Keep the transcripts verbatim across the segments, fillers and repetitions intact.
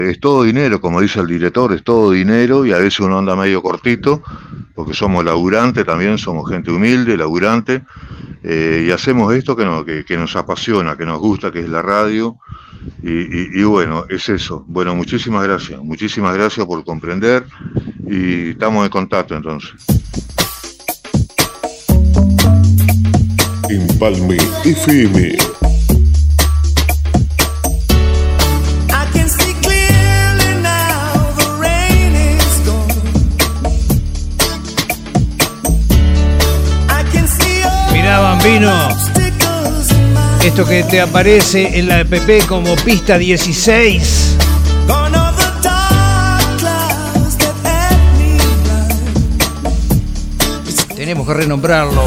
Es todo dinero, como dice el director, es todo dinero y a veces uno anda medio cortito, porque somos laburantes también, somos gente humilde, laburante, eh, y hacemos esto que, no, que, que nos apasiona, que nos gusta, que es la radio, y, y, y bueno, es eso. Bueno, muchísimas gracias, muchísimas gracias por comprender y estamos en contacto entonces. Empalme F M. Mirá, Bambino, esto que te aparece en la app como pista dieciséis. Tenemos que renombrarlo.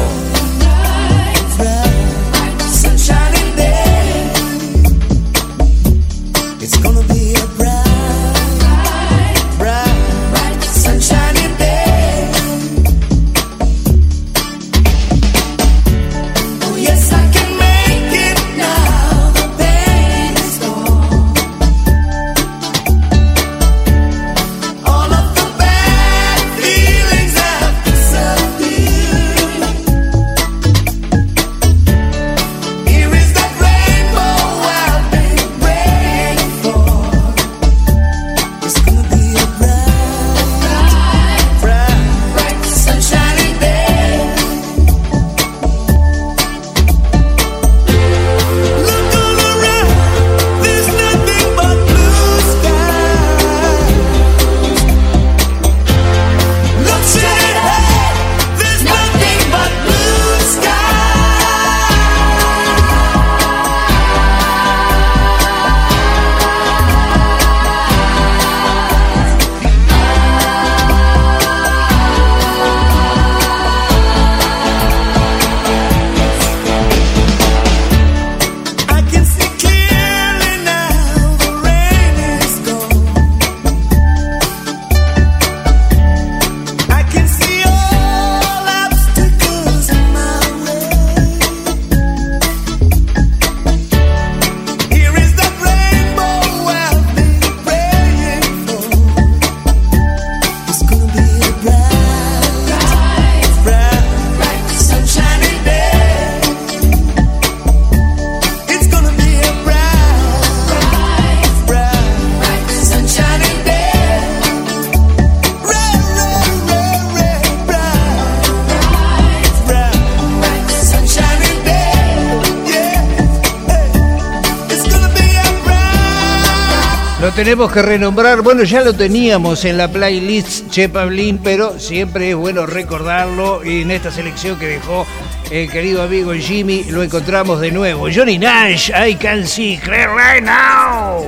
Tenemos que renombrar, bueno, ya lo teníamos en la playlist Che Pablín, pero siempre es bueno recordarlo y en esta selección que dejó el querido amigo Jimmy lo encontramos de nuevo. Johnny Nash, I Can See Clear Right Now.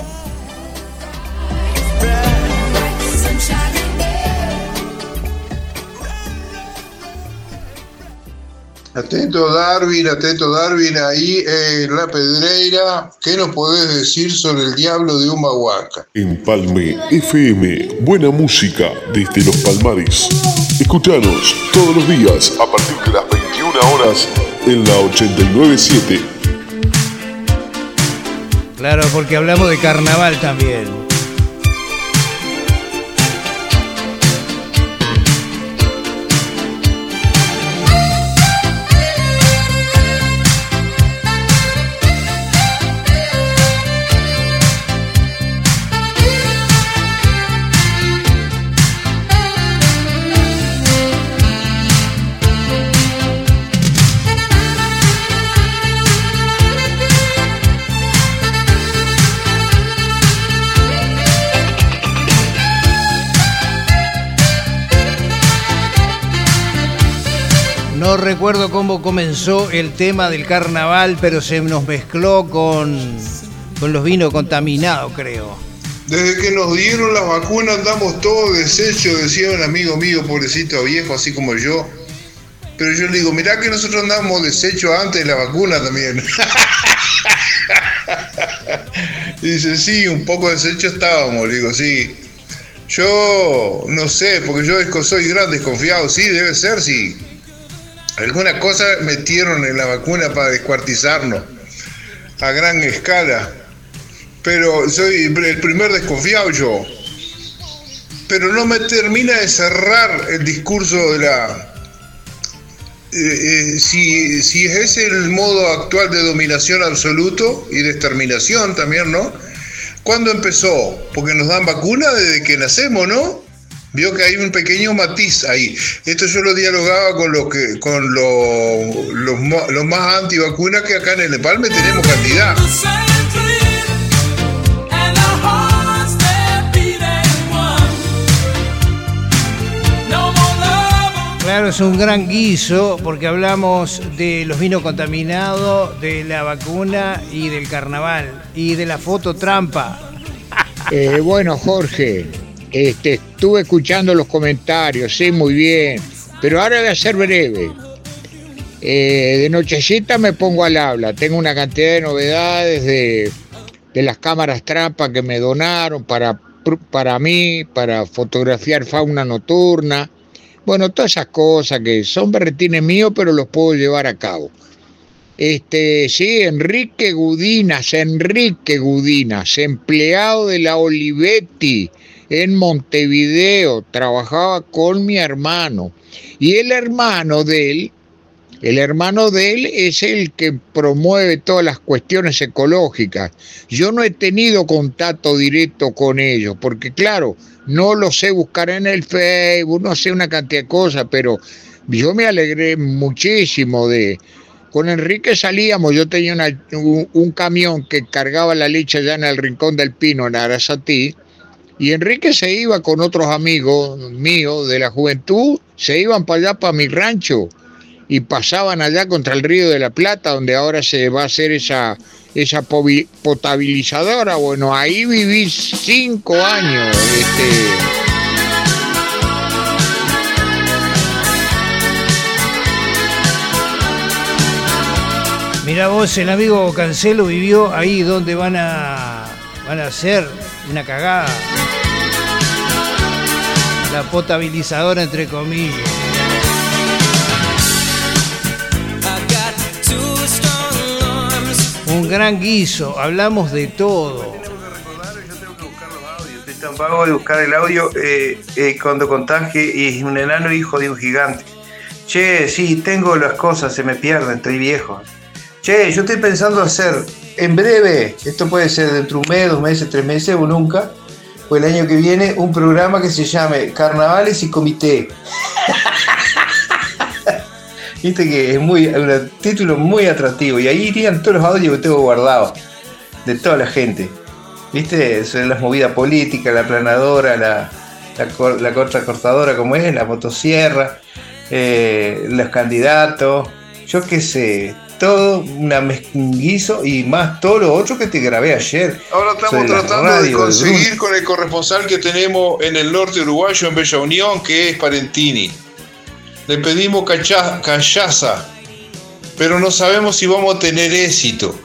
Atento Darwin, atento Darwin, ahí en La Pedreira, ¿qué nos podés decir sobre el Diablo de Humahuaca? Empalme F M, buena música desde los Palmares. Escuchanos todos los días a partir de las veintiuna horas en la ochenta y nueve punto siete. Claro, porque hablamos de carnaval también. No recuerdo cómo comenzó el tema del carnaval, pero se nos mezcló con, con los vinos contaminados, creo. Desde que nos dieron las vacunas andamos todos deshechos, decía un amigo mío, pobrecito viejo, así como yo. Pero yo le digo, mirá que nosotros andamos deshechos antes de la vacuna también. Y dice, sí, un poco deshechos estábamos, le digo, sí. Yo no sé, porque yo soy gran desconfiado, sí, debe ser, sí. Alguna cosa metieron en la vacuna para descuartizarnos a gran escala. pero soy el primer desconfiado yo. Pero no me termina de cerrar el discurso de la... Eh, eh, si, si es el modo actual de dominación absoluto y de exterminación también, ¿no? ¿Cuándo empezó? Porque nos dan vacuna desde que nacemos, ¿no? Vio que hay un pequeño matiz ahí. Esto yo lo dialogaba con los que, con lo, los, los más antivacunas que acá en el Empalme tenemos cantidad. Claro, es un gran guiso porque hablamos de los vinos contaminados, de la vacuna y del carnaval y de la foto trampa. Eh, bueno, Jorge, este, estuve escuchando los comentarios, sí, muy bien, pero ahora voy a ser breve. Eh, de nochecita me pongo al habla, tengo una cantidad de novedades de, de las cámaras trampa que me donaron para, para mí, para fotografiar fauna nocturna. Bueno, todas esas cosas que son berretines míos, pero los puedo llevar a cabo. Este, sí, Enrique Gudinas, Enrique Gudinas, empleado de la Olivetti en Montevideo, trabajaba con mi hermano. Y el hermano de él, el hermano de él es el que promueve todas las cuestiones ecológicas. Yo no he tenido contacto directo con ellos, porque claro, no lo sé buscar en el Facebook, no sé una cantidad de cosas, pero yo me alegré muchísimo de... Con Enrique salíamos, yo tenía una, un, un camión que cargaba la leche allá en el Rincón del Pino, en Arasatí, y Enrique se iba con otros amigos míos de la juventud, se iban para allá, para mi rancho, y pasaban allá contra el Río de la Plata, donde ahora se va a hacer esa... esa potabilizadora. Bueno, ahí viví cinco años. Este... Mirá vos, el amigo Cancelo vivió ahí donde van a van a hacer una cagada. La potabilizadora entre comillas. Un gran guiso, hablamos de todo. Tengo que recordar, yo tengo que buscar los audios. Estoy tan vago de buscar el audio eh, eh, cuando contagie y es un enano hijo de un gigante. Che, sí, tengo las cosas, se me pierden, estoy viejo. Che, yo estoy pensando hacer en breve, esto puede ser dentro de un mes, dos meses, tres meses o nunca, o el año que viene, un programa que se llame Carnavales y Comité. Viste que es muy, un título muy atractivo y ahí irían todos los audios que tengo guardados de toda la gente. Viste, sobre las movidas políticas, la planadora, la, la, la contracortadora como es, la motosierra, eh, los candidatos, yo qué sé, todo una mezquinguizo y más todo lo otro que te grabé ayer. Ahora estamos tratando radio, de conseguir de con el corresponsal que tenemos en el norte uruguayo, en Bella Unión, que es Parentini. Le pedimos cacha- callaza, pero no sabemos si vamos a tener éxito.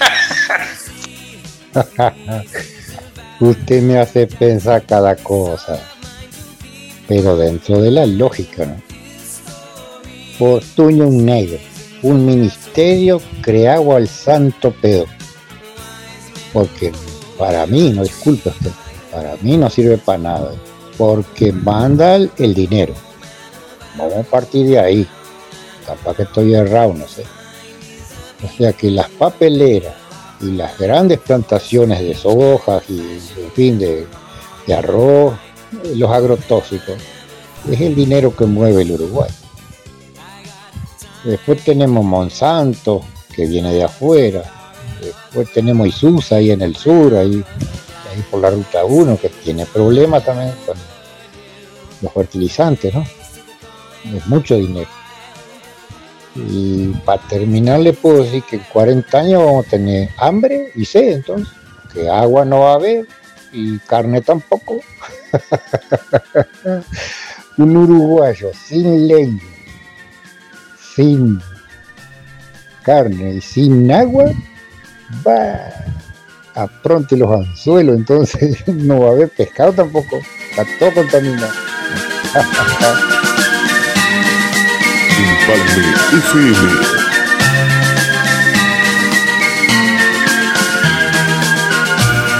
Usted me hace pensar cada cosa, pero dentro de la lógica, ¿no? Portuño un negro, un ministerio creado al santo pedo. Porque para mí, no disculpe usted, para mí no sirve para nada, porque manda el dinero. Vamos a partir de ahí, capaz que estoy errado, no sé. O sea que las papeleras y las grandes plantaciones de sojas y, en fin, de, de arroz, los agrotóxicos, es el dinero que mueve el Uruguay. Después tenemos Monsanto, que viene de afuera. Después tenemos Isusa ahí en el sur, ahí, ahí por la ruta uno, que tiene problemas también con los fertilizantes, ¿no? Es mucho dinero. Y para terminar le puedo decir que en cuarenta años vamos a tener hambre y sed, entonces, que agua no va a haber y carne tampoco. Un uruguayo sin leña, sin carne y sin agua, va a pronto los anzuelos, entonces no va a haber pescado tampoco, está todo contaminado. Empalme F M.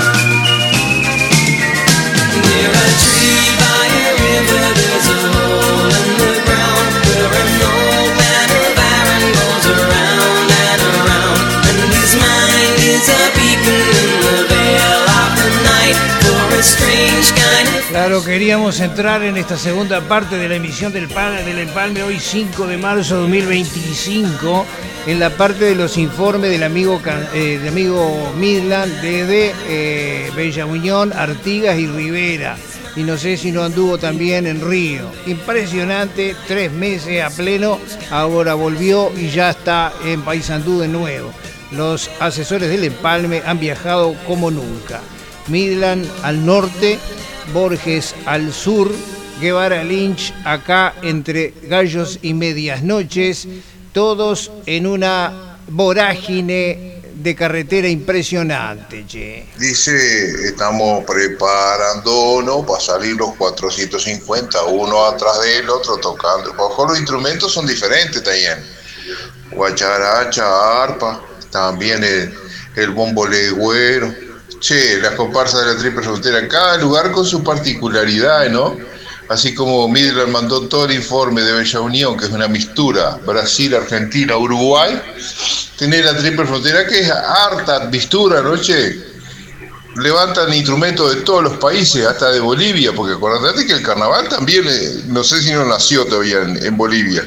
Claro, queríamos entrar en esta segunda parte de la emisión del, Pal- del Empalme, hoy cinco de marzo de dos mil veinticinco, en la parte de los informes del amigo, Can- eh, del amigo Midland desde eh, Bella Unión, Artigas y Rivera. Y no sé si no anduvo también en Río. Impresionante, tres meses a pleno, ahora volvió y ya está en Paysandú de nuevo. Los asesores del Empalme han viajado como nunca. Midland al norte, Borges al sur, Guevara Lynch acá entre gallos y medias noches, todos en una vorágine de carretera impresionante, che. Dice, estamos preparándonos para salir los cuatrocientos cincuenta, uno atrás del otro tocando. Ojo, los instrumentos son diferentes también. Guacharacha, arpa, también el, el bombo legüero. Che, las comparsas de la Triple Frontera, cada lugar con su particularidad, ¿no? Así como Midland mandó todo el informe de Bella Unión, que es una mixtura, Brasil, Argentina, Uruguay, tenés la Triple Frontera, que es harta mixtura, ¿no, che? Levantan instrumentos de todos los países, hasta de Bolivia, porque acordate que el carnaval también, eh, no sé si no nació todavía en, en Bolivia.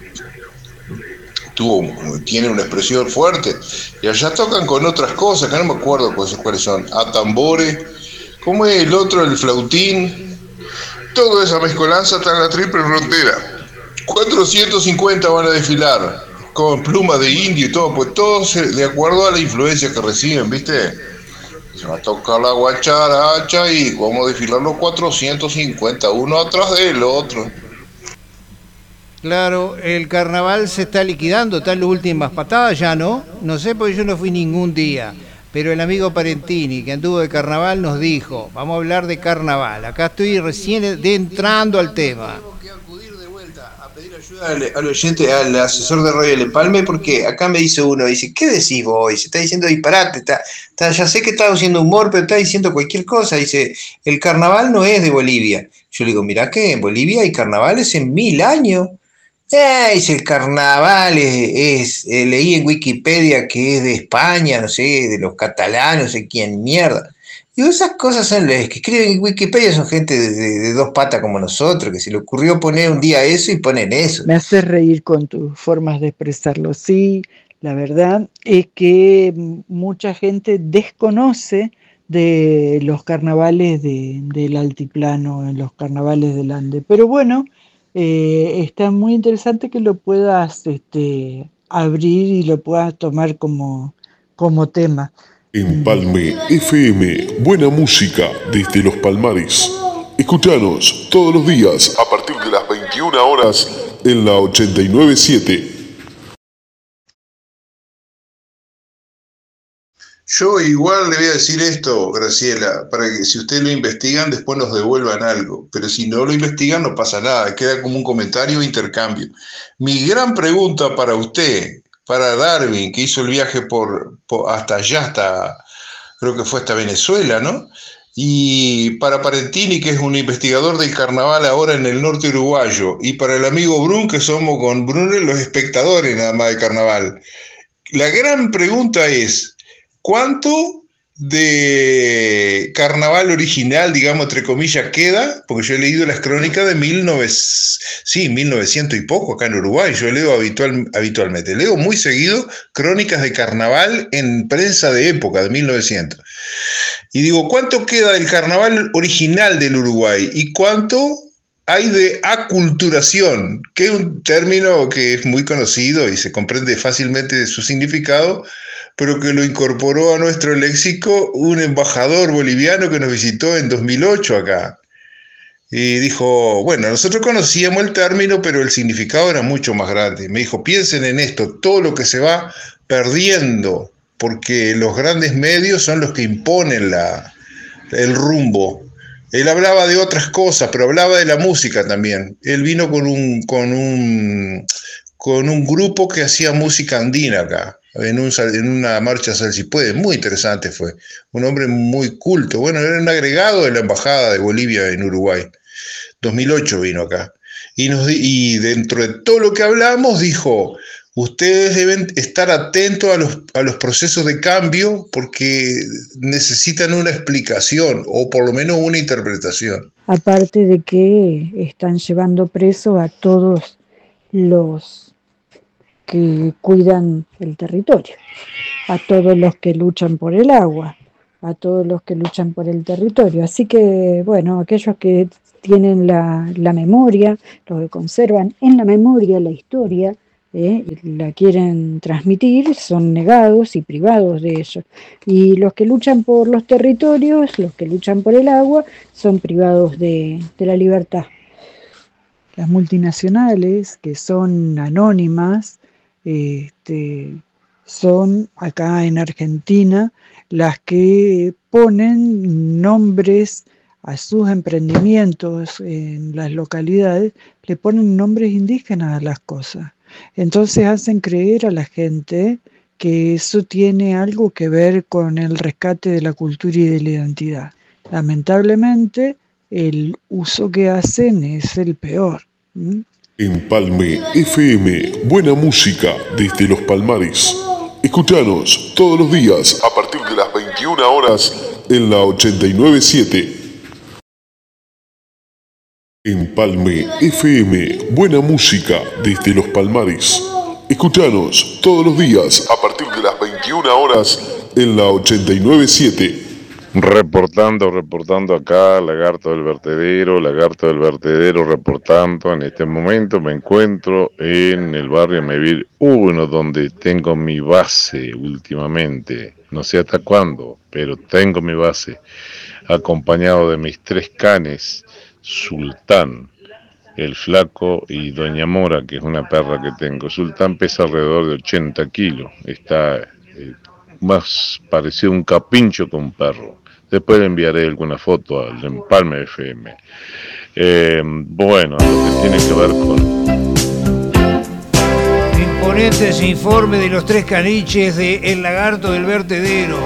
Tuvo, tiene una expresión fuerte, y allá tocan con otras cosas, que no me acuerdo cuáles son, a tambores, ¿cómo es el otro, el flautín? Toda esa mezcolanza está en la Triple Frontera. cuatrocientos cincuenta van a desfilar, con plumas de indio y todo, pues todos de acuerdo a la influencia que reciben, ¿viste? Se va a tocar la guacharacha y vamos a desfilar los cuatrocientos cincuenta, uno atrás del otro. Claro, el carnaval se está liquidando, están las últimas patadas ya, ¿no? No sé, porque yo no fui ningún día, pero el amigo Parentini, que anduvo de carnaval, nos dijo, vamos a hablar de carnaval. Acá estoy recién de entrando al tema. Tengo que acudir de vuelta a pedir ayuda al, al oyente, al asesor de Radio El Empalme, porque acá me dice uno, dice, ¿qué decís vos? Dice, está diciendo disparate, está, está, ya sé que está haciendo humor, pero está diciendo cualquier cosa. Dice, el carnaval no es de Bolivia. Yo le digo, mirá que en Bolivia hay carnavales en mil años. Eh, dice, el carnaval es, es eh, leí en Wikipedia que es de España, no sé, de los catalanes, no sé quién mierda. Digo, esas cosas son las que escriben en Wikipedia, son gente de, de, de dos patas como nosotros, que se le ocurrió poner un día eso y ponen eso. Me haces reír con tus formas de expresarlo. Sí, la verdad es que mucha gente desconoce de los carnavales de, del altiplano, en los carnavales del Ande. Pero bueno, Eh, está muy interesante que lo puedas este, abrir y lo puedas tomar como, como tema. Empalme F M, buena música desde los Palmares. Escuchanos todos los días a partir de las veintiuna horas en la ochenta y nueve punto siete. Yo igual le voy a decir esto, Graciela, para que si ustedes lo investigan, después nos devuelvan algo. Pero si no lo investigan, no pasa nada, queda como un comentario o intercambio. Mi gran pregunta para usted, para Darwin, que hizo el viaje por, por hasta allá, hasta, creo que fue hasta Venezuela, ¿no? Y para Parentini, que es un investigador del carnaval ahora en el norte uruguayo, y para el amigo Brun, que somos con Brunel los espectadores nada más del carnaval. La gran pregunta es, ¿cuánto de carnaval original, digamos, entre comillas, queda? Porque yo he leído las crónicas de mil novecientos, sí, mil novecientos y poco acá en Uruguay. Yo leo habitual, habitualmente. Leo muy seguido crónicas de carnaval en prensa de época, de mil novecientos. Y digo, ¿cuánto queda del carnaval original del Uruguay? ¿Y cuánto hay de aculturación? Que es un término que es muy conocido y se comprende fácilmente su significado, pero que lo incorporó a nuestro léxico un embajador boliviano que nos visitó en dos mil ocho acá. Y dijo, bueno, nosotros conocíamos el término, pero el significado era mucho más grande. Me dijo, piensen en esto, todo lo que se va perdiendo, porque los grandes medios son los que imponen la, el rumbo. Él hablaba de otras cosas, pero hablaba de la música también. Él vino con un, con un, con un grupo que hacía música andina acá. En, un, en una marcha Sal Si Puede, muy interesante fue, un hombre muy culto, bueno, era un agregado de la embajada de Bolivia en Uruguay, dos mil ocho vino acá, y, nos, y dentro de todo lo que hablamos dijo, ustedes deben estar atentos a los, a los procesos de cambio porque necesitan una explicación o por lo menos una interpretación. Aparte de que están llevando preso a todos los que cuidan el territorio, a todos los que luchan por el agua, a todos los que luchan por el territorio. Así que, bueno, aquellos que tienen la, la memoria, los que conservan en la memoria la historia, eh, la quieren transmitir, son negados y privados de ello. Y los que luchan por los territorios, los que luchan por el agua, son privados de, de la libertad. Las multinacionales, que son anónimas, este, son acá en Argentina las que ponen nombres a sus emprendimientos en las localidades, le ponen nombres indígenas a las cosas. Entonces hacen creer a la gente que eso tiene algo que ver con el rescate de la cultura y de la identidad. Lamentablemente, el uso que hacen es el peor. ¿Mm? Empalme F M, buena música desde los Palmares. Escuchanos todos los días a partir de las veintiuna horas en la ochenta y nueve punto siete. Empalme F M, buena música desde los Palmares. Escuchanos todos los días a partir de las veintiuna horas en la ochenta y nueve punto siete. Reportando, reportando acá, Lagarto del Vertedero, Lagarto del Vertedero reportando. En este momento me encuentro en el barrio Mevir uno, donde tengo mi base últimamente. No sé hasta cuándo, pero tengo mi base, acompañado de mis tres canes, Sultán, el Flaco y Doña Mora, que es una perra que tengo. Sultán pesa alrededor de ochenta kilos, está eh, más parecido a un capincho que un perro. Después le enviaré alguna foto al Empalme F M. Eh, bueno, lo que tiene que ver con... Imponentes informe de los tres caniches de El Lagarto del Vertedero.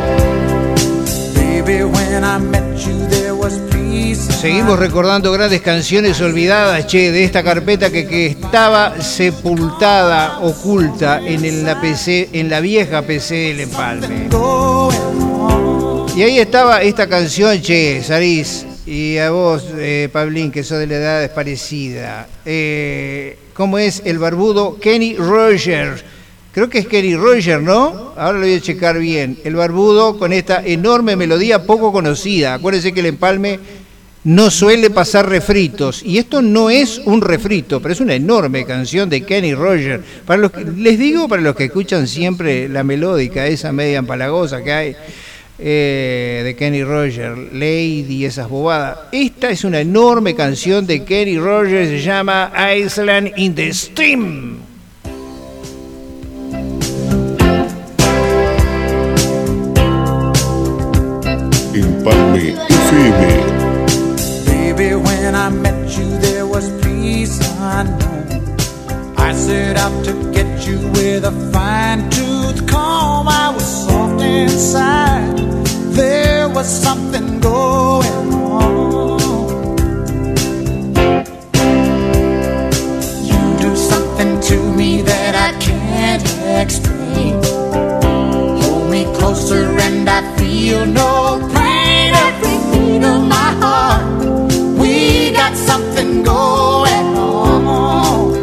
Seguimos recordando grandes canciones olvidadas, che, de esta carpeta que, que estaba sepultada, oculta en, el, la P C, en la vieja P C del Empalme. Y ahí estaba esta canción, che, Sarís, y a vos, eh, Pablín, que sos de la edad parecida. Eh, ¿Cómo es el barbudo Kenny Rogers? Creo que es Kenny Rogers, ¿no? Ahora lo voy a checar bien. El barbudo con esta enorme melodía poco conocida. Acuérdense que el Empalme no suele pasar refritos. Y esto no es un refrito, pero es una enorme canción de Kenny Rogers. Para los que, les digo, para los que escuchan siempre la melódica, esa media empalagosa que hay, eh, de Kenny Rogers, Lady y esas bobadas. Esta es una enorme canción de Kenny Rogers, se llama Island in the Stream. Empalme F M. Baby, when I met you there was peace unknown. I set out to get you with a fine-tooth comb. I was soft inside. There was something going on. You do something to me that I can't explain. Hold me closer and I feel no pain. Every beat of my heart, we got something going on.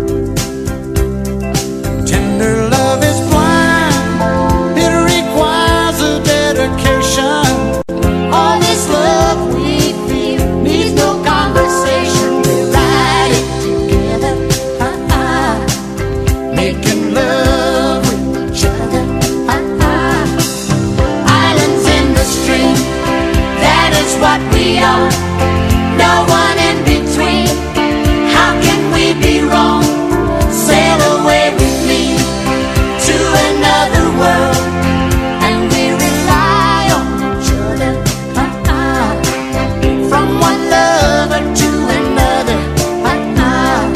Tender love is blind, it requires a dedication. All this love we feel needs no conversation. We ride it together, uh-uh. Making love with each other, uh-uh. Islands in the stream, that is what we are. No one in between. How can we be wrong? Sail away with me to another world, and we rely on each other, uh-uh. From one lover to another, uh-uh.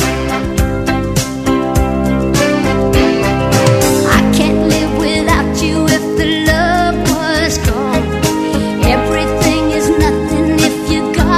I can't live without you if the love was gone. Everything is nothing if you're gone.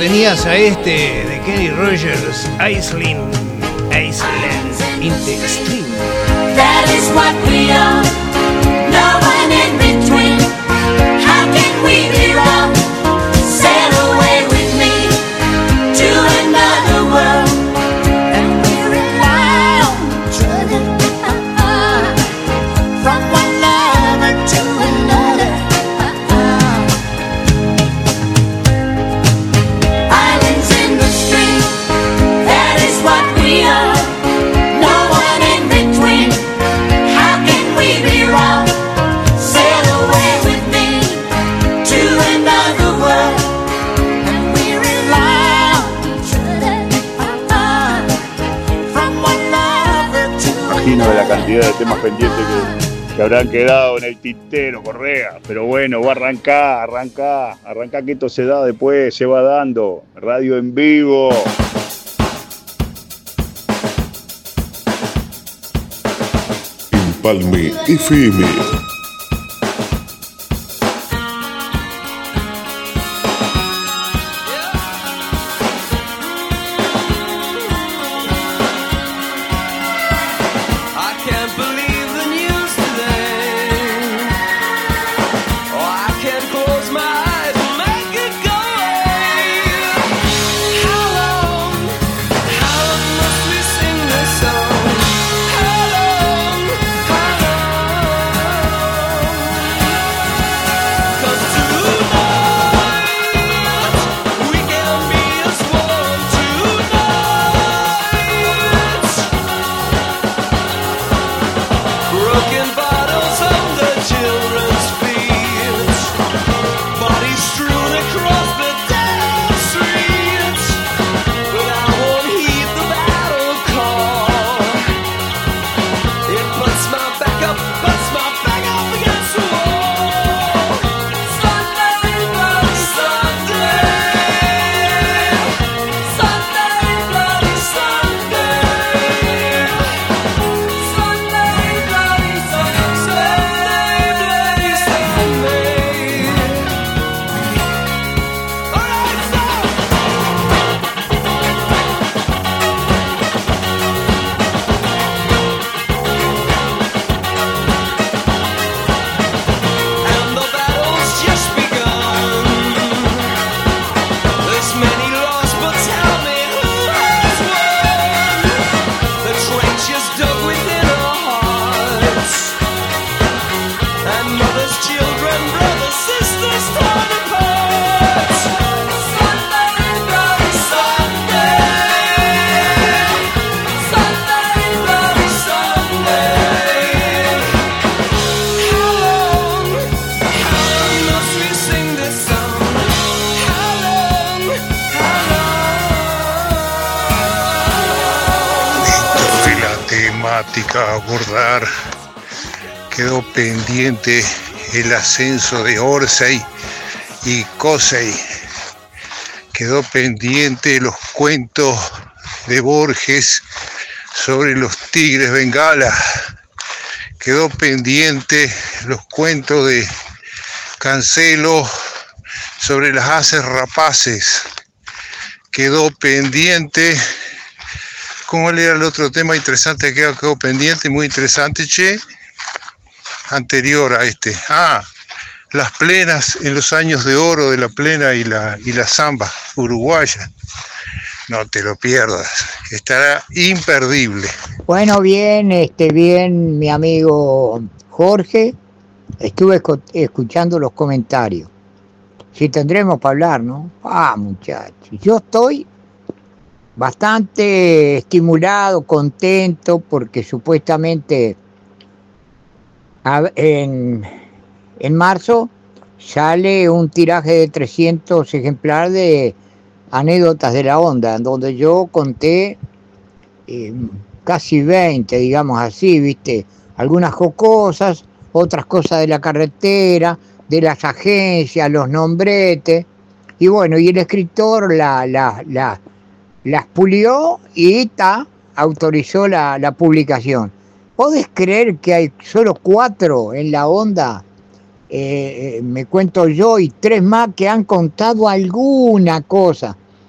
tenías a este de Kenny Rogers, Island, Island in the Extreme. That is what we are, no one in between. How can we be wrong? Sail away with me to another world, and we rely on each other, uh-uh. From one lover to another, uh-uh. Islands in the stream, that is what we are, no one in between. How can we be wrong? Sail away with me to another world, and we rely on each other, uh-uh. From one lover to Imagino de la cantidad de temas pendientes que, que habrán quedado en el tintero, Correa. Pero bueno, va a arrancar, arrancar, arrancar que esto se da después, se va dando. Radio en vivo. Empalme F M. I can't believe the news today. Oh, I can't close my eyes and make it go away. How long, how long must we sing this song? How long, how long? 'Cause tonight we can be as one tonight. Broken bottles on the children's feet, bodies strewn across the dead streets. But I won't heed the battle call. It puts my back up, puts my back up against the wall. Sunday, bloody Sunday. Sunday, bloody Sunday. Sunday, bloody Sunday. Sunday, bloody Sunday. All right, stop. And the battle's just begun. There's many lost, but tell me who has won? The trenches dug within our hearts, and mothers, children, brothers, sisters torn apart. Sunday, bloody Sunday. Sunday, bloody Sunday. How long, how long must we sing this song? How long, how long? De la temática a abordar, quedó pendiente el ascenso de Orsay y Cosey. Quedó pendiente los cuentos de Borges sobre los tigres bengala. Quedó pendiente los cuentos de Cancelo sobre las haces rapaces. Quedó pendiente. ¿Cómo era el otro tema interesante que quedó, quedó pendiente? Muy interesante, che. Anterior a este. Ah, las plenas en los años de oro de la plena y la, y la zamba uruguaya. No te lo pierdas. Estará imperdible. Bueno, bien, este, bien, mi amigo Jorge. Estuve escu- escuchando los comentarios. Si tendremos para hablar, ¿no? Ah, muchachos. Yo estoy bastante estimulado, contento, porque supuestamente a- en, en marzo sale un tiraje de trescientos ejemplares de anécdotas de la onda, en donde yo conté eh, casi veinte, digamos así, ¿viste? Algunas jocosas, otras cosas de la carretera, de las agencias, los nombretes, y bueno, y el escritor la, la, la, las pulió y ta, autorizó la, la publicación. ¿Podés creer que hay solo cuatro en la onda? Eh, eh, me cuento yo y tres más que han contado alguna cosa.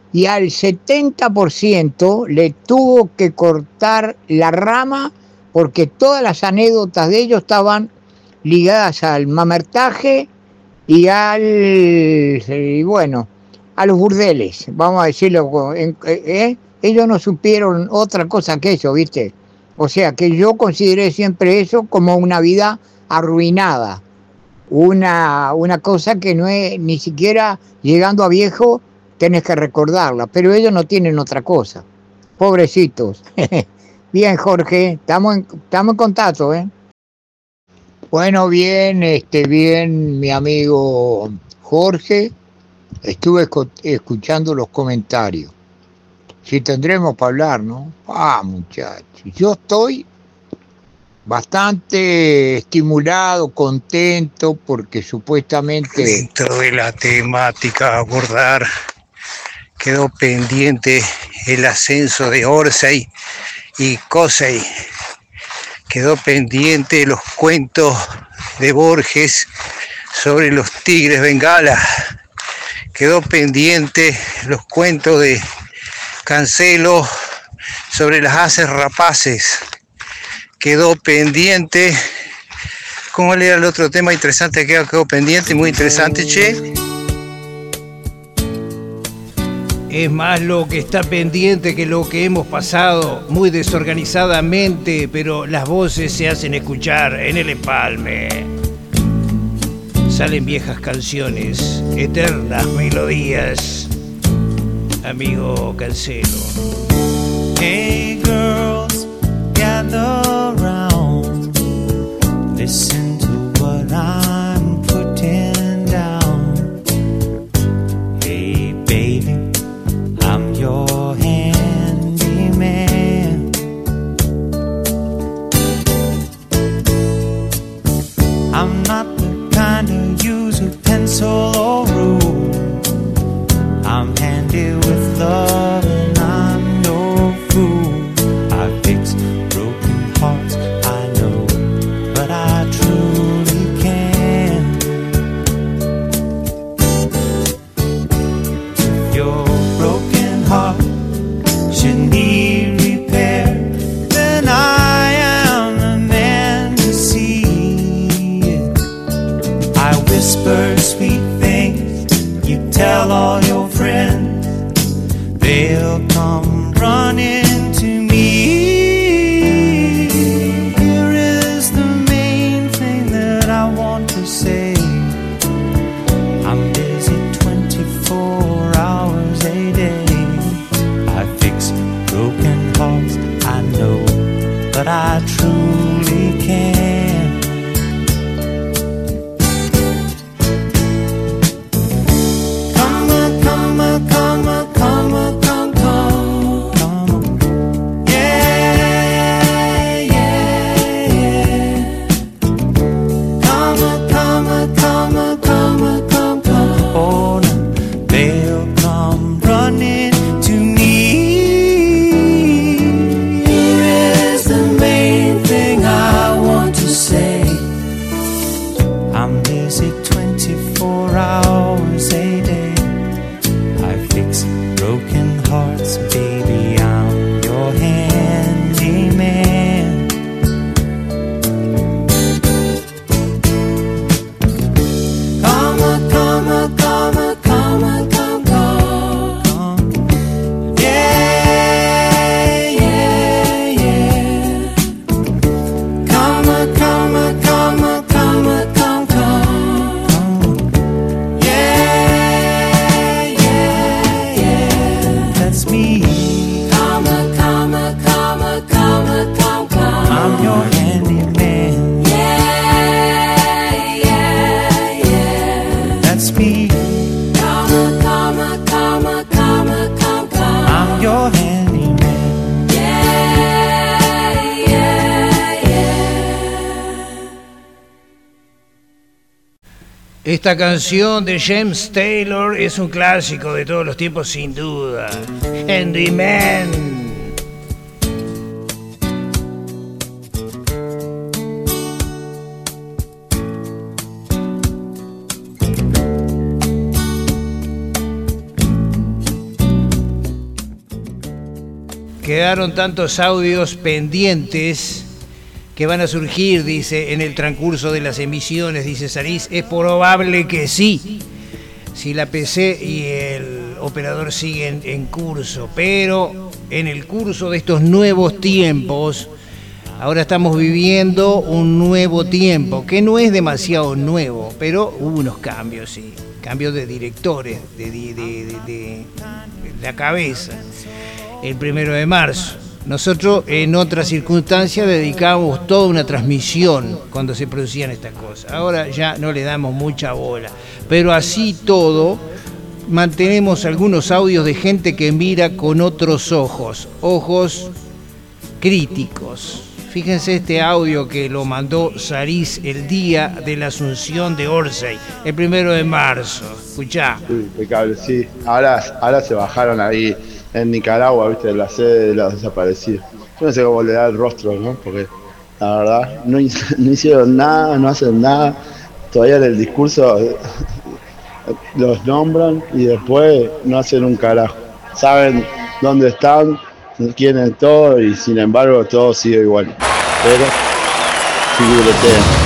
y al setenta por ciento le tuvo que cortar la rama porque todas las anécdotas de ellos estaban ligadas al mamertaje y al, y bueno, a los burdeles, vamos a decirlo, eh, eh, ellos no supieron otra cosa que eso, ¿viste? O sea que yo consideré siempre eso como una vida arruinada, una, una cosa que no es, ni siquiera llegando a viejo tenés que recordarla, pero ellos no tienen otra cosa, pobrecitos. Bien, Jorge, estamos en, estamos en contacto, ¿eh? Bueno, bien, este, bien, mi amigo Jorge, estuve escu- escuchando los comentarios. Si tendremos para hablar, ¿no? Ah, muchachos, yo estoy bastante estimulado, contento, porque supuestamente... Dentro de la temática a abordar, quedó pendiente el ascenso de Orsay y Kosei. Quedó pendiente los cuentos de Borges sobre los tigres bengala. Quedó pendiente los cuentos de Cancelo sobre las haces rapaces. Quedó pendiente. ¿Cómo era el otro tema interesante que quedó pendiente? Muy interesante, che. Es más lo que está pendiente que lo que hemos pasado muy desorganizadamente, pero las voces se hacen escuchar en el empalme. Salen viejas canciones, eternas melodías, amigo Cancelo. Hey girls, gather round, listen to what I'm putting down. Hey baby, I'm your handyman. I'm not the kind of use a pencil or rule. I'm handy with love and I'm no fool. I fix broken hearts, I know, but I truly can. Your broken heart should need repair, then I am the man to see it. I whisper sweet things, you tell all your friends, they'll come running to me. Here is the main thing that I want to say. I'm busy twenty-four hours a day. I fix broken hearts, I know, but I truly can. Come on, come on, come on, come on, come, come, come on. Yeah, yeah, yeah. Come on, come on, come on, come on, come, come. Oh, no, they'll come running to me. Here is the main thing I want to say. I'm busy twenty-four hours a day. I fix broken hearts, baby, I'm your handyman. Come on, come on, come on, come on, come, come. Yeah, yeah, yeah. Come on, come on, come on, come on, come, come. Yeah, yeah, yeah. That's me. Come on, come on, come on, come on, come, come. I'm your handyman. Yeah, yeah, yeah. That's me. Come on, come on, come on, come on, come, come. I'm your handyman. Yeah, yeah, yeah. Esta canción de James Taylor es un clásico de todos los tiempos, sin duda. Handyman. quedaron tantos audios pendientes que van a surgir, dice, en el transcurso de las emisiones, dice Sariz. Es probable que sí, si la P C y el operador siguen en curso, pero en el curso de estos nuevos tiempos, ahora estamos viviendo un nuevo tiempo, que no es demasiado nuevo, pero hubo unos cambios, sí, cambios de directores, de, de, de, de, de la cabeza, el primero de marzo. Nosotros en otras circunstancias dedicábamos toda una transmisión cuando se producían estas cosas. Ahora ya no le damos mucha bola. Pero así todo, mantenemos algunos audios de gente que mira con otros ojos, ojos críticos. Fíjense este audio que lo mandó Sariz el día de la Asunción de Orsay, el primero de marzo. Escuchá. Sí, impecable, sí. Ahora, ahora se bajaron ahí en Nicaragua, viste, la sede de los desaparecidos. Yo no sé cómo le da el rostro, ¿no? Porque la verdad, no, no hicieron nada, no hacen nada. Todavía en el discurso los nombran y después no hacen un carajo. Saben dónde están, quieren todo y sin embargo todo sigue igual. Pero figuretean.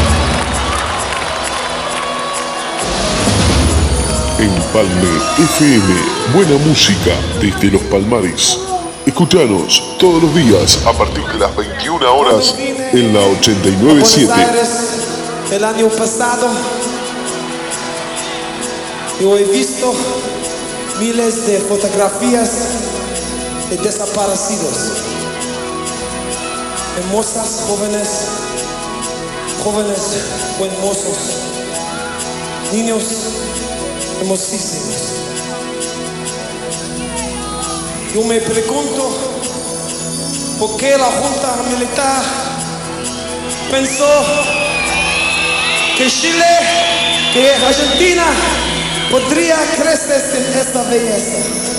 Empalme F M, buena música desde los Palmares. Escuchanos todos los días a partir de las veintiuna horas en la ochenta y nueve punto siete. El año pasado yo he visto miles de fotografías de desaparecidos, hermosas jóvenes, jóvenes hermosos, niños hermosísimos. Yo me pregunto por qué la Junta Militar pensó que Chile, que Argentina podría crecer sin esta belleza.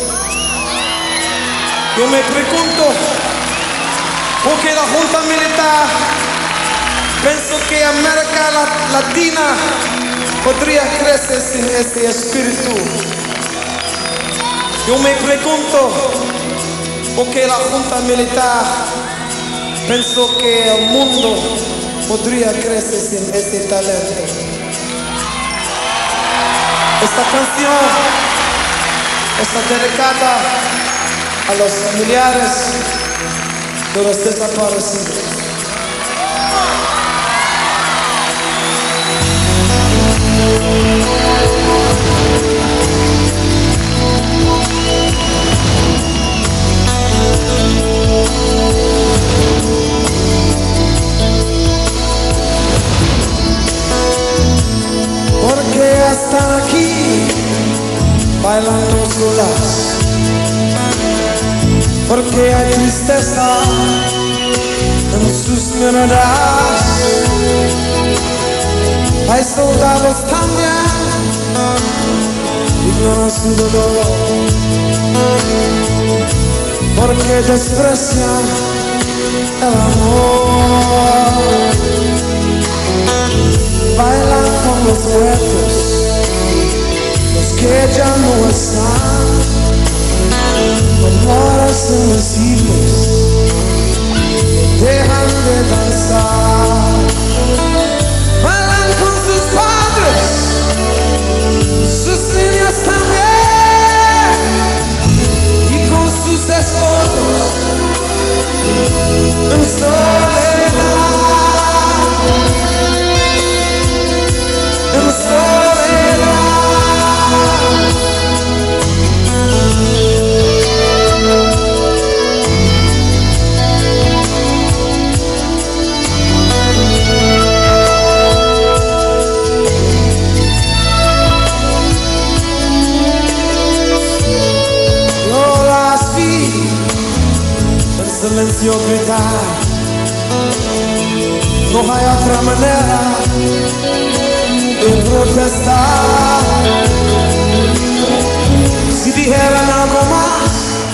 Yo me pregunto por qué la Junta Militar pensó que América Latina podría crecer sin este espíritu. Yo me pregunto por qué la Junta Militar pensó que el mundo podría crecer sin este talento. Esta canción está dedicada a los familiares de los desaparecidos. Porque están aquí bailando solas, porque hay tristeza en sus miradas, hay soldados también, ignoran su dolor, porque desprecian el amor, bailan con los muertos, los que ya no están, amores invisibles, dejan de danzar, bailan con sus padres, sus niños también, y con sus esposos, en soledad, en soledad. Silencio gritar, no hay otra manera de protestar. Si dijeran algo más,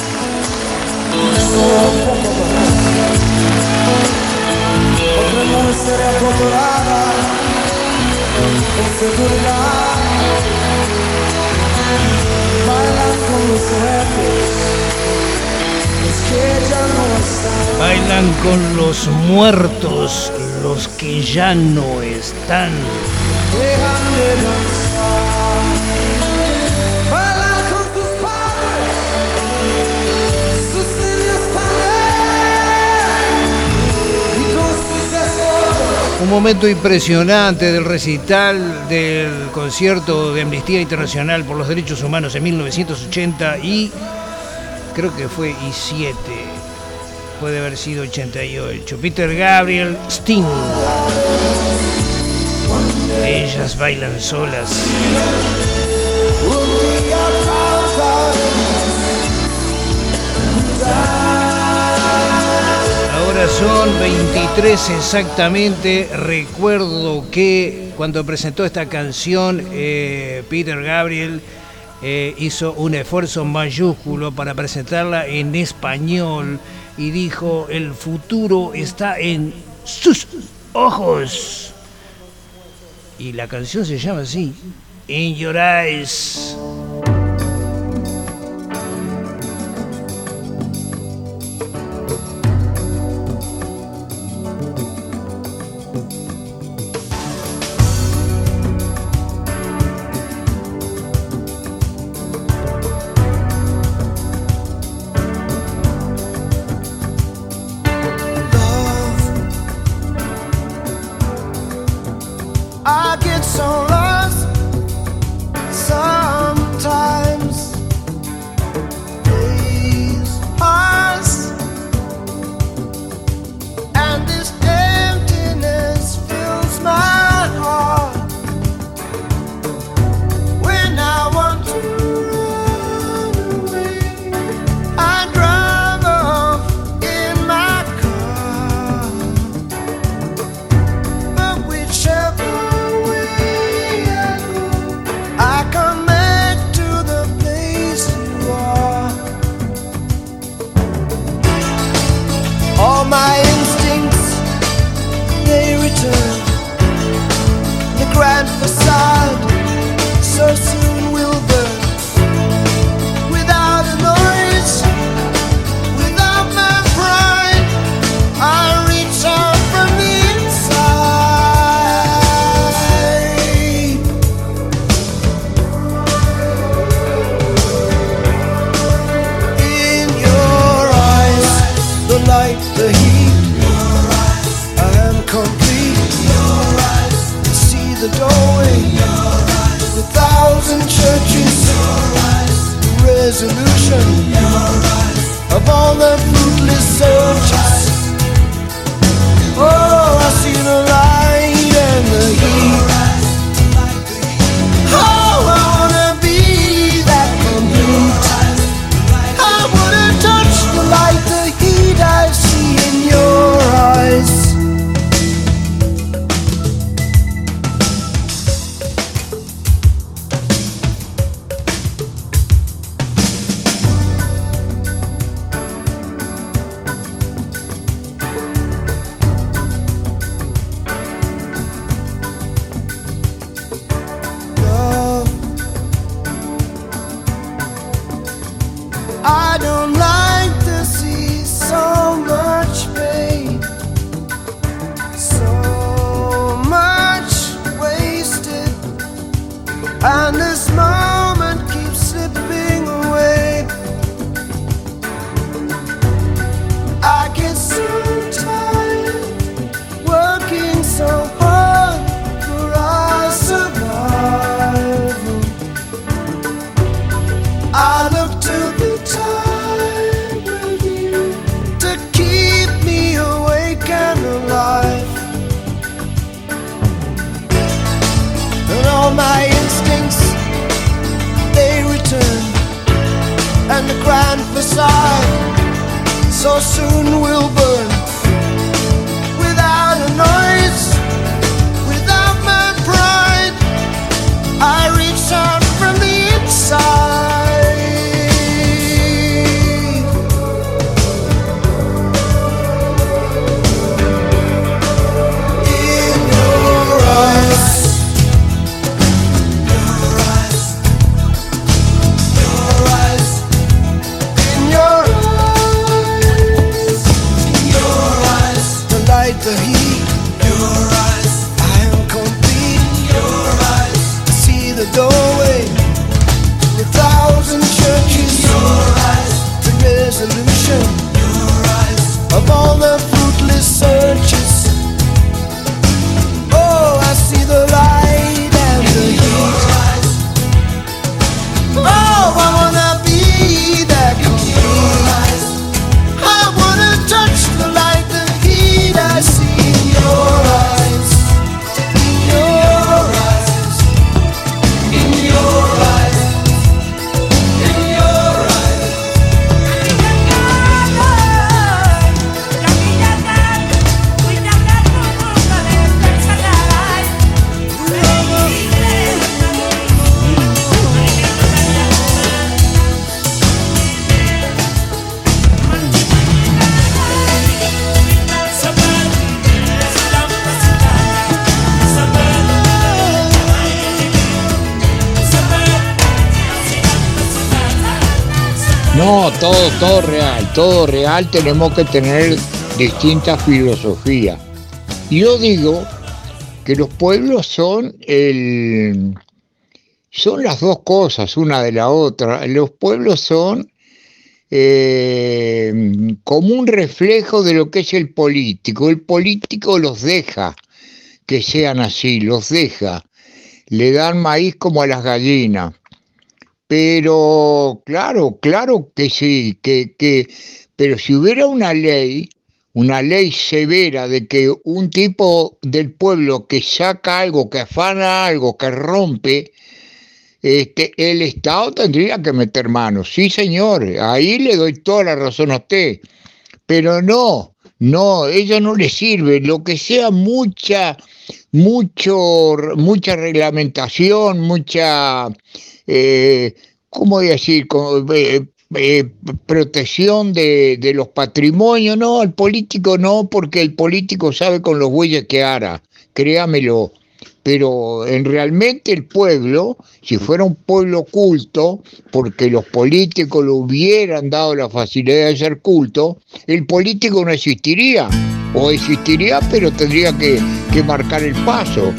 solo un poco más, otra mujer sería torturada con seguridad. Bailan con los muertos, Bailan con los muertos, los que ya no están. Un momento impresionante del recital del concierto de Amnistía Internacional por los Derechos Humanos en mil novecientos ochenta y creo que fue y siete, puede haber sido ochenta y ocho. Peter Gabriel, Sting. Ellas bailan solas. Ahora son veintitrés exactamente. Recuerdo que cuando presentó esta canción, eh, Peter Gabriel eh, hizo un esfuerzo mayúsculo para presentarla en español y dijo: el futuro está en sus ojos. Y la canción se llama así, In Your Eyes. I get so lost sometimes. Days pass and this emptiness fills my heart. When I want to run away, I drive off in my car. But whichever I come back to the place you are. All my instincts, they return. The grand facade so soon will burn. Without a noise, without my pride, I reach out from the inside. In your eyes, the light, the heat, I am complete. See the doorway, the thousand churches, the resolution of all the fruitless searches. Oh, I see the light and the heat. Oh, I wanna be that complete. I wanna touch the light, the heat I see in your eyes. Love, I don't like to see so much pain, so much wasted, and this moment keeps slipping away. I get so tired working so hard for our survival. I look to the time with you to keep me awake and alive. And all my instincts, they return. And the grand facade so soon will burn. Without a noise, without my pride, I reach out from the inside. In your eyes, your eyes, your eyes, in your eyes. all the fruitless searches. Oh, I see the light and the heat. Oh, I wanna be that complete. I wanna touch the light, the heat I see in your eyes. In your eyes. In your eyes. In your eyes. No, todo, todo real, todo real, tenemos que tener distintas filosofías. Yo digo que los pueblos son el, son las dos cosas, una de la otra. Los pueblos son eh, como un reflejo de lo que es el político. El político los deja que sean así, los deja. Le dan maíz como a las gallinas. Pero claro, claro que sí, que, que, pero si hubiera una ley, una ley severa de que un tipo del pueblo que saca algo, que afana algo, que rompe, este, el Estado tendría que meter manos. Sí, señor, ahí le doy toda la razón a usted. Pero no, no, ella no le sirve. Lo que sea mucha, mucho, mucha reglamentación, mucha... Eh, ¿cómo voy a decir? Eh, eh, protección de, de los patrimonios, no, el político no, porque el político sabe con los bueyes que hará, créamelo, pero en realmente el pueblo, si fuera un pueblo culto, porque los políticos le hubieran dado la facilidad de ser culto, el político no existiría, o existiría, pero tendría que, que marcar el paso.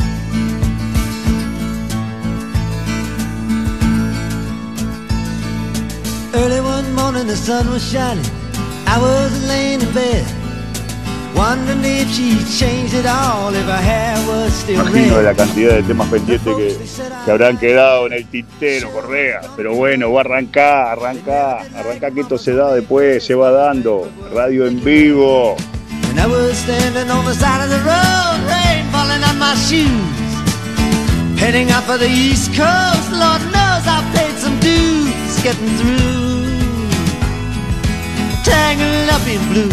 Early one morning the sun was shining. I was laying in bed, wondering if she changed it all, if her hair was still Imagino de red. la cantidad de temas pendientes que, que habrán quedado en el tintero, Correa. Pero bueno, va a arrancar, arrancar, arrancar que esto se da después, se va dando. Radio en vivo. And I was standing on the side of the road, rain falling on my shoes, heading up for the East Coast. Lord knows I paid some dues, getting through, tangled up in blue.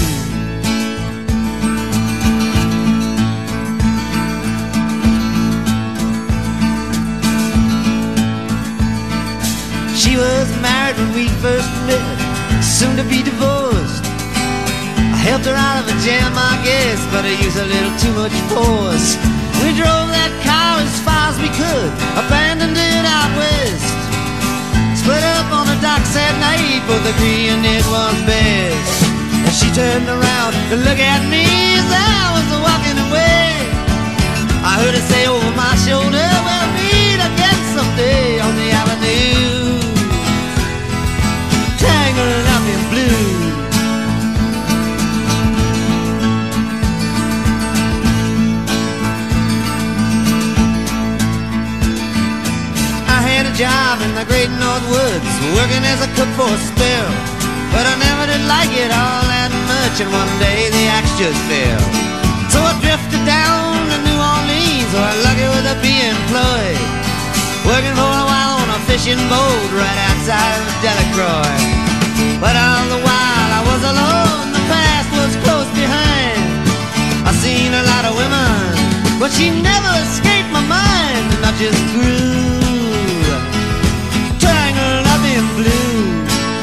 She was married when we first met, soon to be divorced. I helped her out of a jam, I guess, but I used a little too much force. We drove that car as far as we could, abandoned it out west. Split up on the docks at night, both agreeing it was best. And she turned around to look at me as I was walking away. I heard her say over my shoulder, we'll meet again someday on the avenue, tangled up in blue. Job in the great North Woods, working as a cook for a spell. But I never did like it all that much, and one day the axe just fell. So I drifted down to New Orleans, where lucky with a be employed, working for a while on a fishing boat right outside of Delacroix. But all the while I was alone, the past was close behind. I seen a lot of women, but she never escaped my mind, and I just grew blue.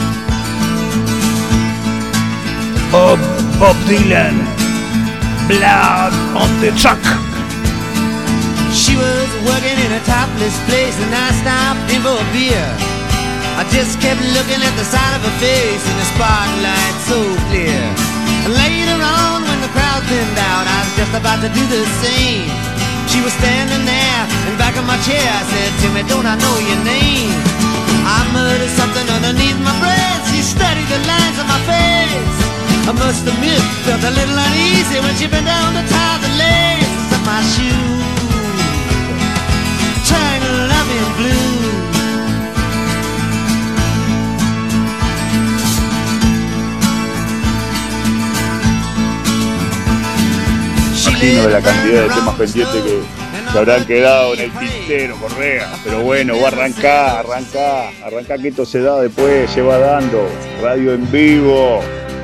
Bob, Bob Dylan, Blood on the Track. She was working in a topless place and I stopped in for a beer. I just kept looking at the side of her face in the spotlight so clear. And later on when the crowd thinned out, I was just about to do the same. She was standing there in back of my chair. I said, Timmy, don't I know your name? I muttered something underneath my breath. She studied the lines on my face. I must admit, felt a little uneasy when she bent down to tie the laces of my shoes, trying to love me in blue. Imagino de la cantidad de temas pendientes que se habrán quedado en el tintero, Correa. Pero bueno, va a arrancar, arrancar, arrancar que esto se da después, se va dando. Radio en vivo.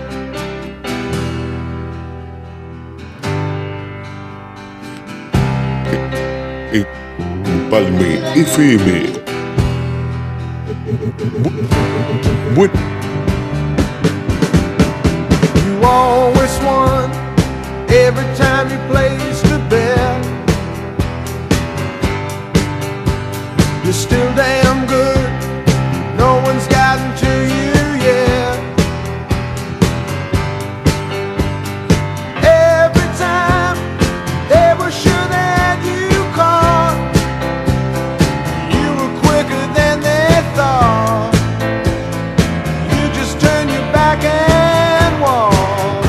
Empalme F M. Bueno. You always won every time you placed a bet. You're still damn good. No one's gotten to you yet. Every time they were sure that you caught, you were quicker than they thought. You just turned your back and walked.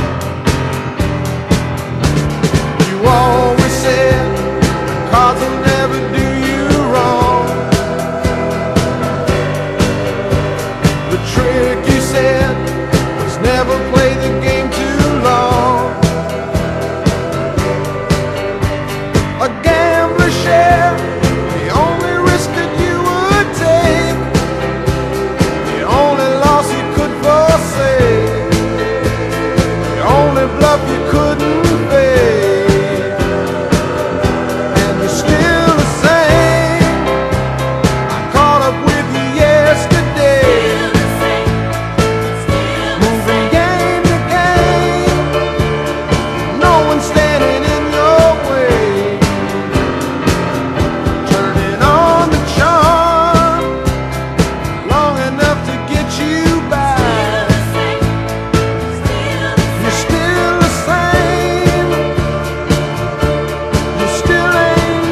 You always said cards will never do you wrong. The trick you said was never play the game too long. A gambler share, the only risk that you would take, the only loss you could forsake, the only bluff you couldn't fake. And you're still the same. I caught up with you yesterday, moving game to game. No one's standing in your way. Turning on the charm long enough to get you back. You're still the same. You still ain't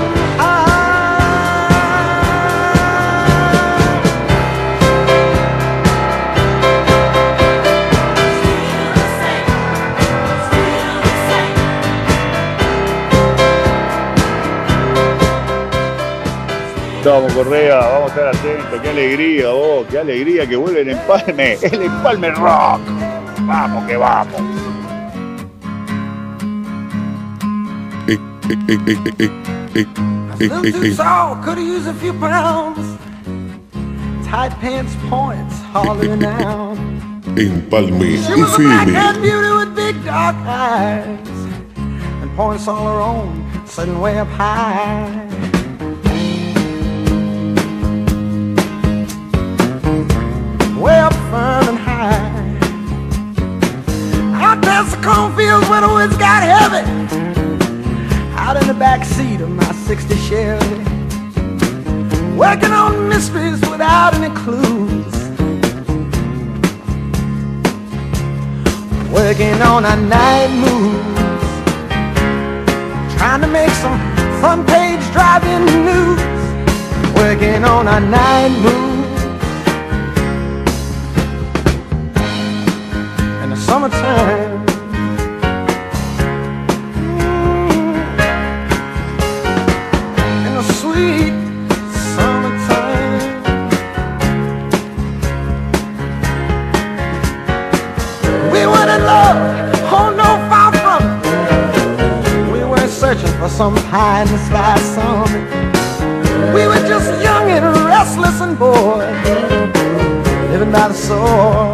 Vamos, Correa, vamos a estar atentos. Qué alegría, vos, qué alegría que vuelve el empalme, el empalme rock. Vamos, que vamos. Eh, eh, eh, eh, eh, eh, eh, little eh, too eh. tall, could've used a few pounds. Tight pants points hollering down. Empalme She was a F black-haired M. beauty with big dark eyes and points all her own, sitting way up high. Way up firm and high. Out past the cornfields where the woods got heavy. Out in the back seat of my sixty Chevy, working on mysteries without any clues, working on our night moves, trying to make some front page driving news, working on our night moves. In the summertime, in the sweet summertime, we weren't in love, oh no, far from it. We weren't searching for some pie in the sky summit. We were just young and restless and bored, living by the sword.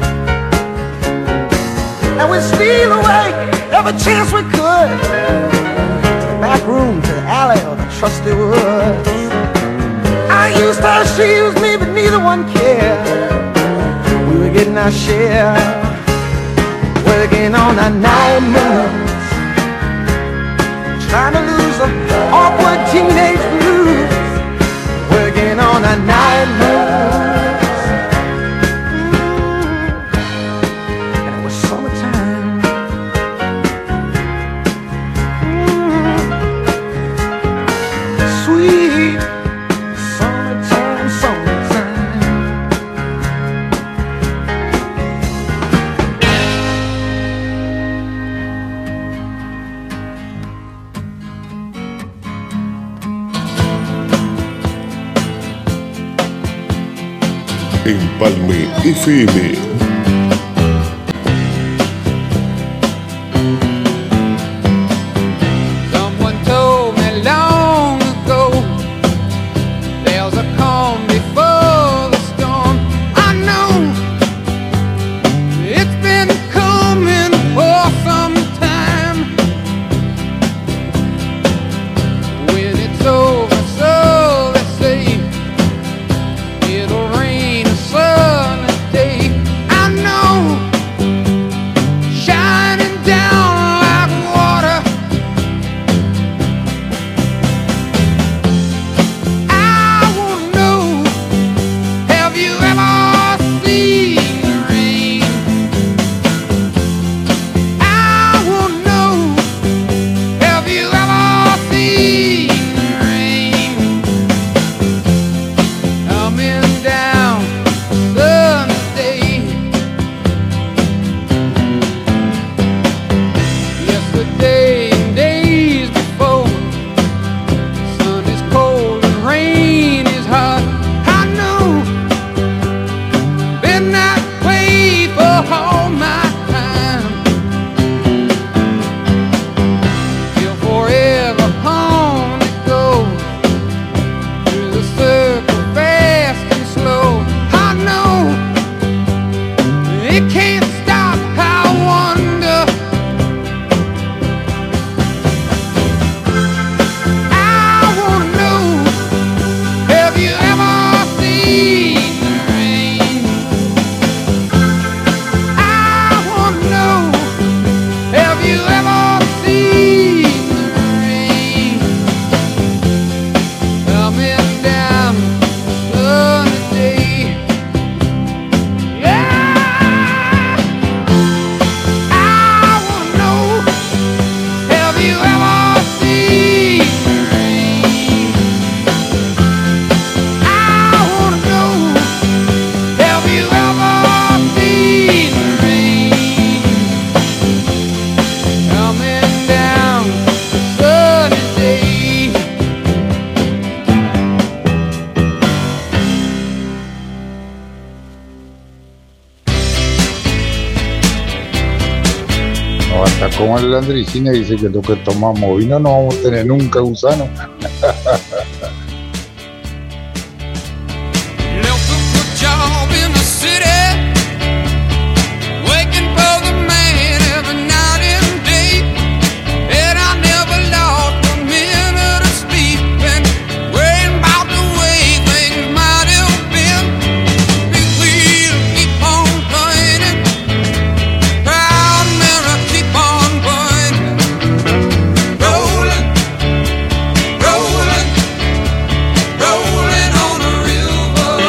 And we'd steal away every chance we could, to the back room, to the alley, or the trusty woods. I used her, she used me, but neither one cared. We were getting our share, working on our night moves, trying to lose the awkward teenage blues, working on our night moves. Empalme F M. Someone told me long ago there's a calm before the storm. I know it's been coming for some time. When it's over, so they say, it'll rain a sunny day. I know, shining down like water. I wanna know, have you ever seen the rain? I wanna know, have you ever seen the rain? Coming down sunny day. Yesterday and days before, sun is cold and rain is hot. I know, been that way for all my time. Till forever on it goes, through the circle fast and slow. I know, it can't stop. I wonder, I wanna know, have you ever seen the rain? I wanna know, have you ever seen the rain? Coming down sunny day. Yeah, I wanna know, have you ever seen the rain? I wanna know, have you ever seen the rain? Coming down sunny day. No, hasta como el Landricina dice que lo que tomamos vino no vamos a tener nunca gusano. Job in the city, waking for the man every night and day, and I never lost a minute of sleeping, worrying about the way things might have been. Big wheel keep on turning, proud mirror keep on burning, rolling, rolling, rolling on the river.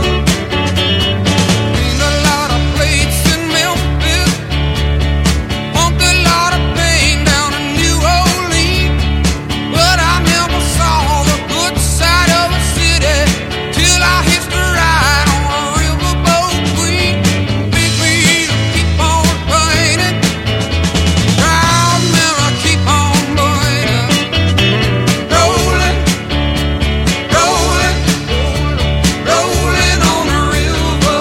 Seen a lot of plates in Memphis, pumped a lot of pain down in New Orleans, but I never saw the good side of the city till I hitched a ride on a riverboat queen. Big wheel keep on turning, proud mirror keep on burning, rolling, rolling, rolling on the river.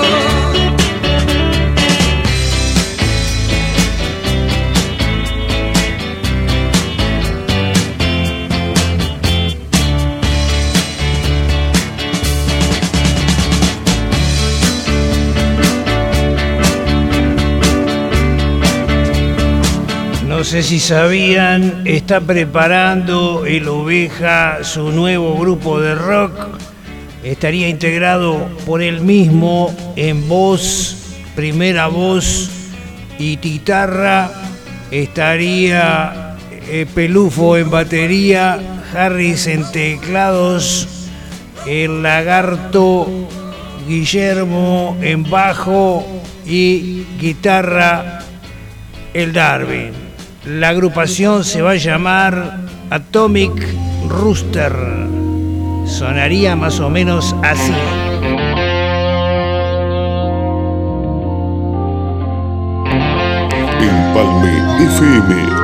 No sé si sabían, está preparando el Oveja su nuevo grupo de rock. Estaría integrado por él mismo en voz, primera voz y guitarra. Estaría eh, Pelufo en batería, Harris en teclados, el Lagarto Guillermo en bajo y guitarra el Darwin. La agrupación se va a llamar Atomic Rooster. Sonaría más o menos así. Empalme F M.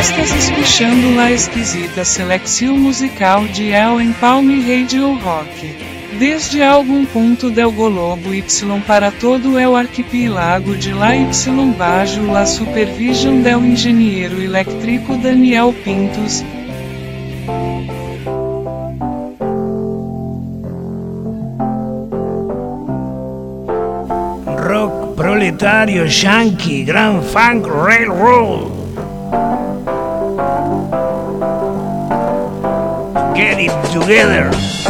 Estás escuchando la exquisita selección musical de El Empalme Radio Rock. Desde algum ponto del globo Y para todo el arquipiélago de la Y bajo la supervisión del ingeniero eléctrico Daniel Pintos. Rock proletario yankee, Grand Funk Railroad. Get it together.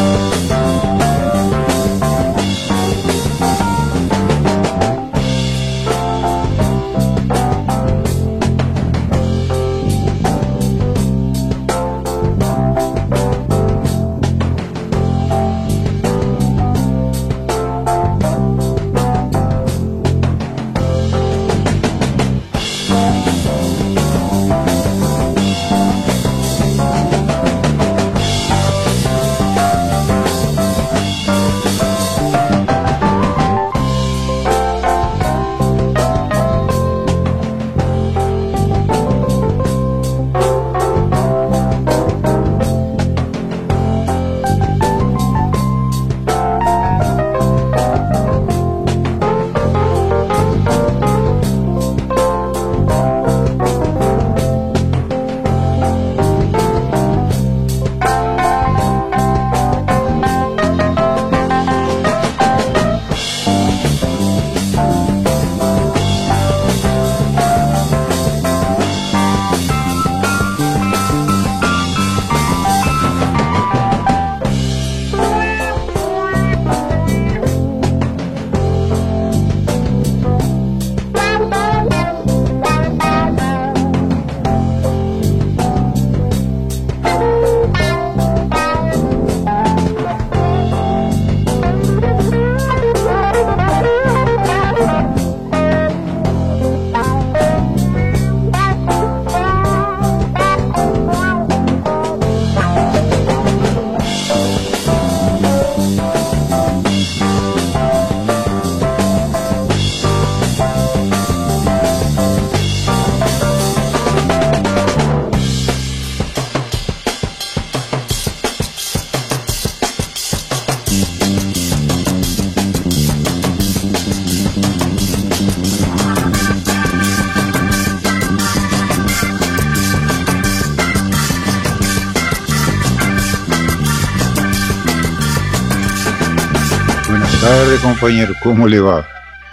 Buenas tardes, compañero, ¿cómo le va?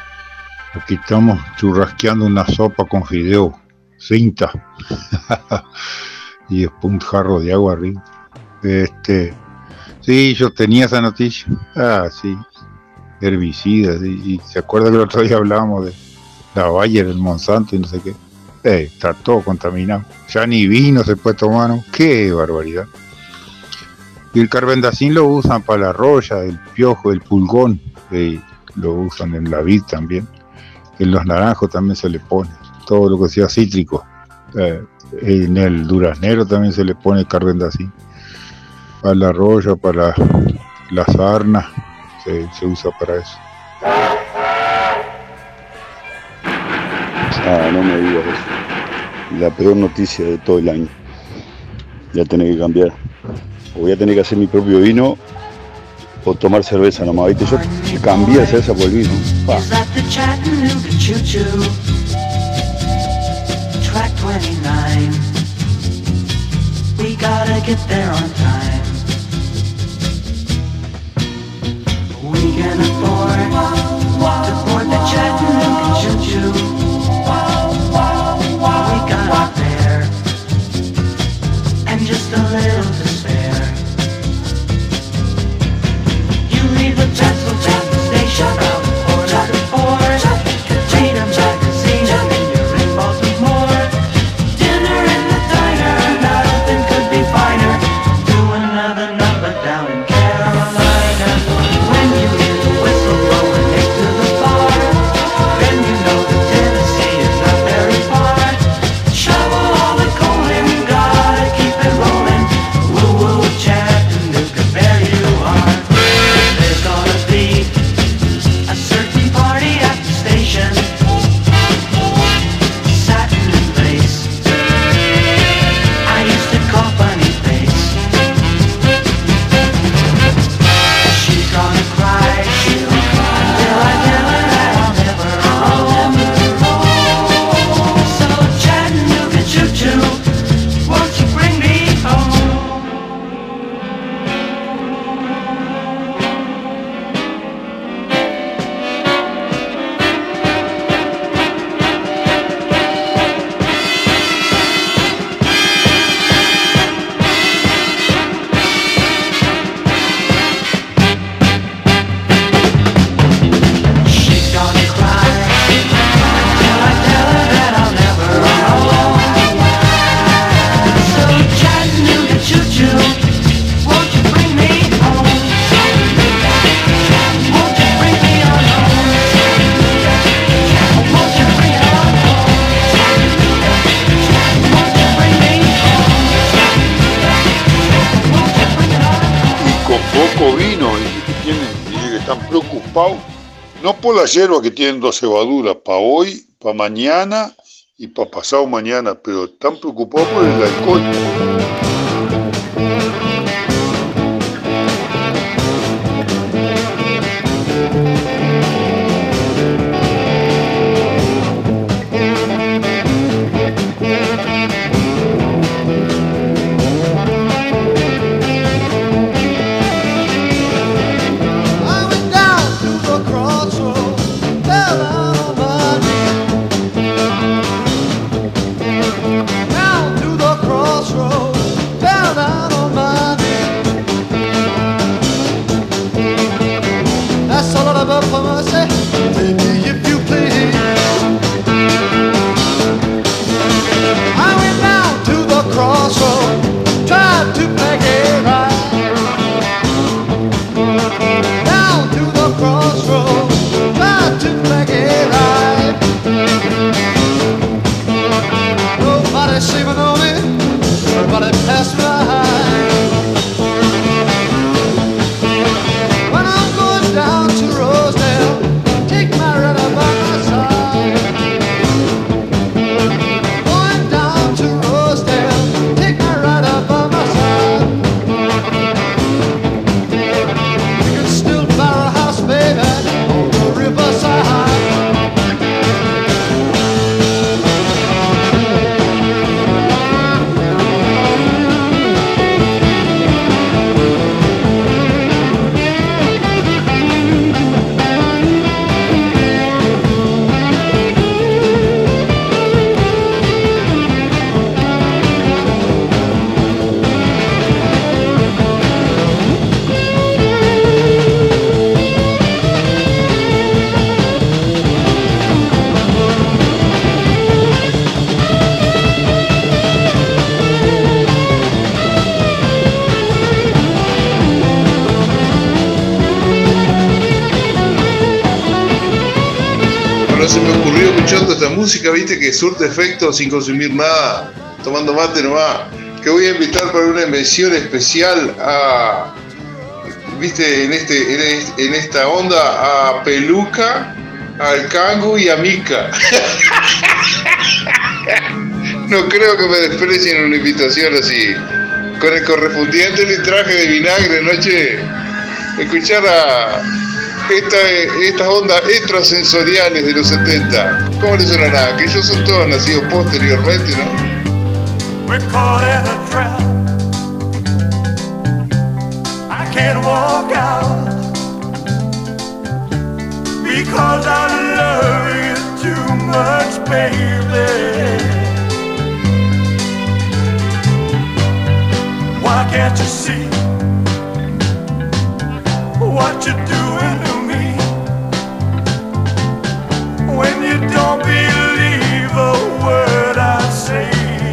Aquí estamos churrasqueando una sopa con fideo, cinta y después un jarro de agua arriba. Este, sí, yo tenía esa noticia. Ah, sí, herbicidas. Y, y se acuerda que el otro día hablábamos de la Bayer, el Monsanto y no sé qué. Eh, está todo contaminado. Ya ni vino se puede tomar, ¿no? Qué barbaridad. Y el carbendazim lo usan para la roya, el piojo, el pulgón, eh, lo usan en la vid también. En los naranjos también se le pone, todo lo que sea cítrico. Eh, en el duraznero también se le pone carbendazim. Para la roya, para la, la sarna, se, se usa para eso. Ah, no me digas eso. La peor noticia de todo el año. Ya tenés que cambiar. O voy a tener que hacer mi propio vino o tomar cerveza nomás, ¿viste? Yo cambié la cerveza por el vino. Pa. Is that the Chattanooga choo-choo? Track twenty-nine. We gotta get there on time. We can afford to board the Chattanooga choo-choo. We got there and just a little to spare. You leave the Pennsylvania station out quarter to four. Read a magazine and then you're in Baltimore. Dinner in the diner, nothing could be finer. Do another number down in Carolina. When you hear the whistle blowing preocupados, no por la hierba que tienen dos cebaduras, para hoy, para mañana y para pasado mañana, pero están preocupados por el alcohol. Se me ocurrió escuchando esta música, viste, que surte efecto sin consumir nada, tomando mate nomás, que voy a invitar para una mención especial a, viste, en este, en, este, en esta onda, a Peluca, al Kangu y a Mika. No creo que me desprecien una invitación así, con el correspondiente litraje de vinagre, noche, escuchar a Esta, estas ondas extrasensoriales de los setenta, ¿cómo les sonará? Que ellos son todos nacidos posteriormente, ¿no? We're caught in a trap. I can't walk out because I love you too much, baby. Why can't you see what you're doing to me? When you don't believe a word I say,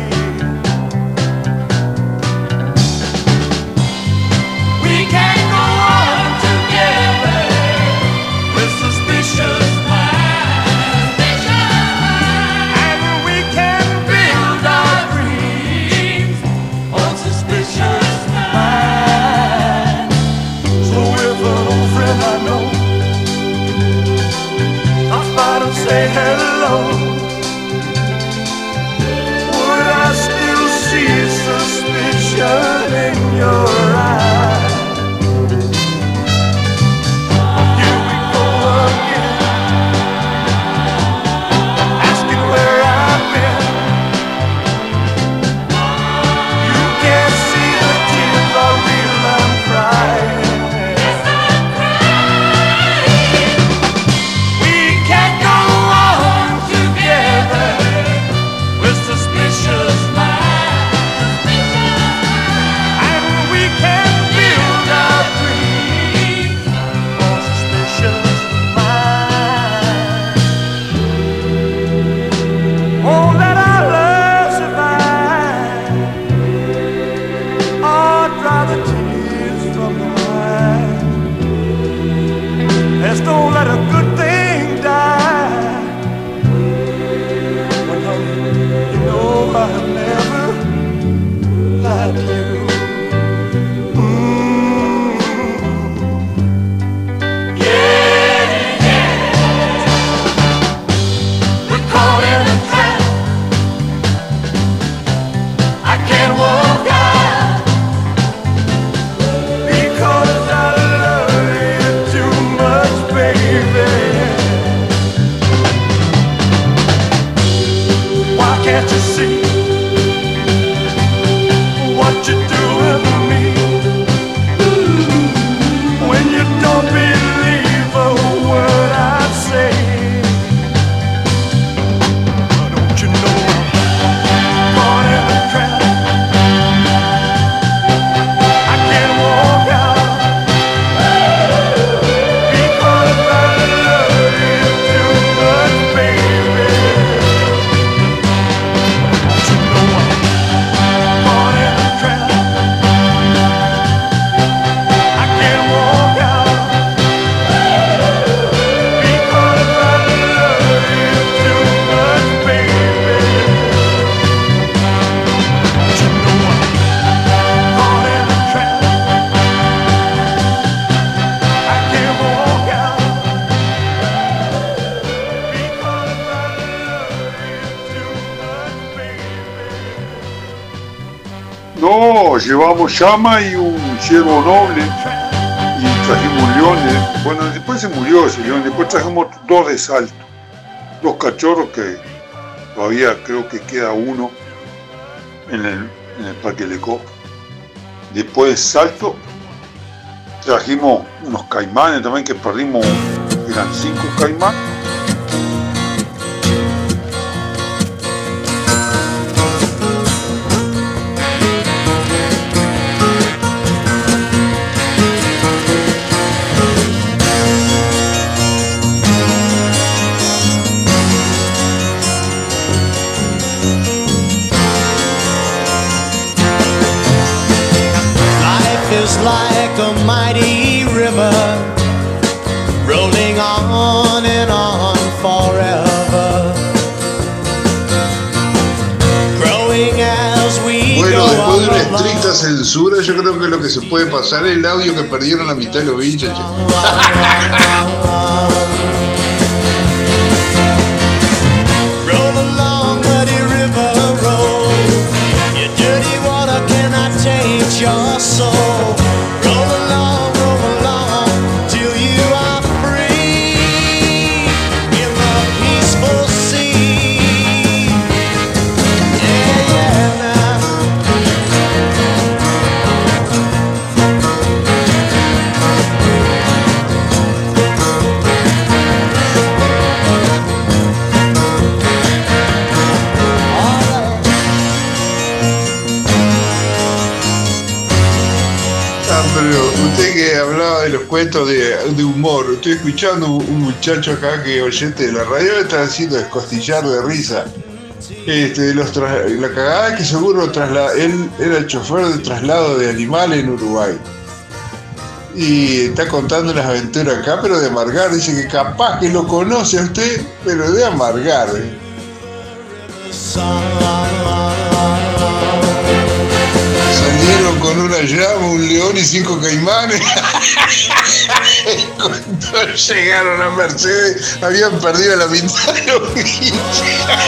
we can't go on together with suspicious minds, and we can build our dreams on suspicious minds. So if an old friend I know stops by to say hello, would I still see suspicion in your eyes? Here we go again, asking where I've been. You can't see the tears are real, I'm crying. We can't go on together with suspicious minds, and we can't you see what you're doing to me? When you don't believe a word I say, don't you know I'm caught in a trap? I can't walk out because I love you too much, baby. Don't you know I'm caught in a trap? I can't walk out because I love you too much, baby. Don't you know I'm caught in a trap? I can't walk out because I love you too much, baby. No, llevamos llama y un ciervo noble y trajimos un león. eh. Bueno, después se murió ese león. Después trajimos dos de salto, dos cachorros que todavía creo que queda uno en el, en el Parque Lecó. Después de salto trajimos unos caimanes también que perdimos, eran cinco caimanes. Life is like a mighty river, rolling on and on forever, growing as we Bueno, go después de una along. estricta censura, yo creo que lo que se puede pasar es el audio que perdieron la mitad de los bichos. che. Roll along, muddy river, roll. Your dirty water cannot change your soul. Roll along, roll along, till you are free in the peaceful sea. Yeah, yeah, now. Ah, pero usted que hablaba de los cuentos de, de humor, estoy escuchando un, un muchacho acá que oyente de la radio me está haciendo descostillar de risa. Este, los tra- la cagada es que seguro trasla- él era el chofer de traslado de animales en Uruguay. Y está contando las aventuras acá, pero de amargar. Dice que capaz que lo conoce a usted, pero de amargar. ¿eh? Salieron con una llama, un león y cinco caimanes. Cuando llegaron a Mercedes, habían perdido la mitad de los bichos.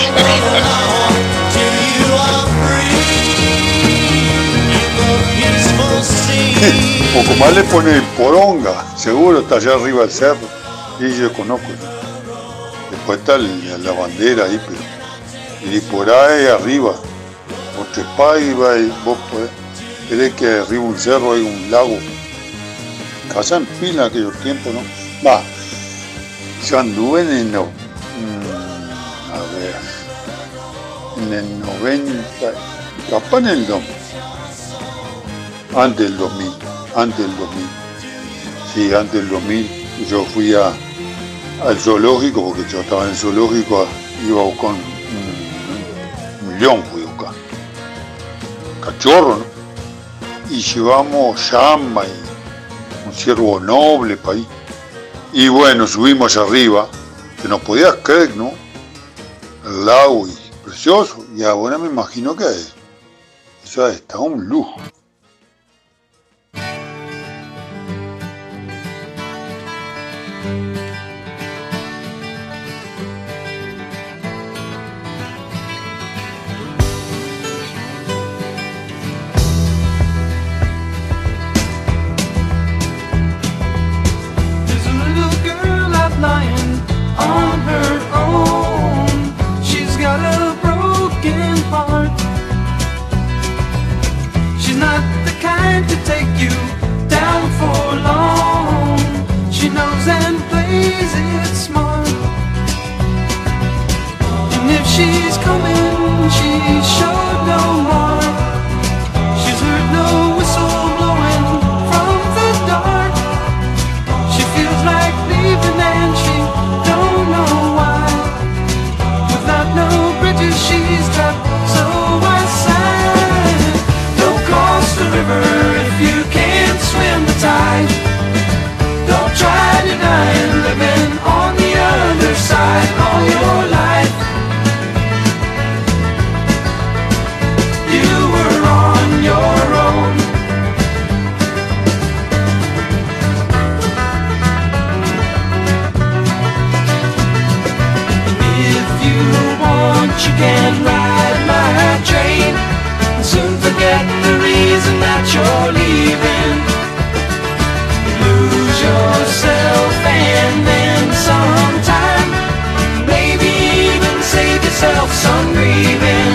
Un poco más le pone poronga, seguro está allá arriba del cerro. Y yo conozco. Después está el- la bandera ahí, pero. Y por ahí arriba. Vos trepás y va y vos podés. Querés que arriba un cerro hay un lago. Casa en pila en aquellos tiempos, ¿no? Va. Yo anduve en el no. mm, A ver. En el noventa. Capaz en el dos. Antes del dos mil. Antes del dos mil. Sí, antes del dos mil. Yo fui a, al zoológico, porque yo estaba en el zoológico, a- iba a buscar un, un- un león, fui a buscar. Cachorro, ¿no? Y llevamos llama y un ciervo noble para ahí. Y bueno, subimos arriba, que no podías creer, ¿no? El lago y precioso. Y ahora me imagino que eso está un lujo. There's a little girl out lying on her own. She's got a broken if she's coming, she showed no mark. She's heard no whistle blowing from the dark. She feels like leaving and she don't know why. Without no bridges she's trapped, so I sigh. Don't cross the river if you can't swim the tide. Don't try denying living on the other side all your life. You were on your own. If you want, you can ride my train and soon forget the reason that you're leaving. Lose yourself and then sometime maybe even save yourself some grieving.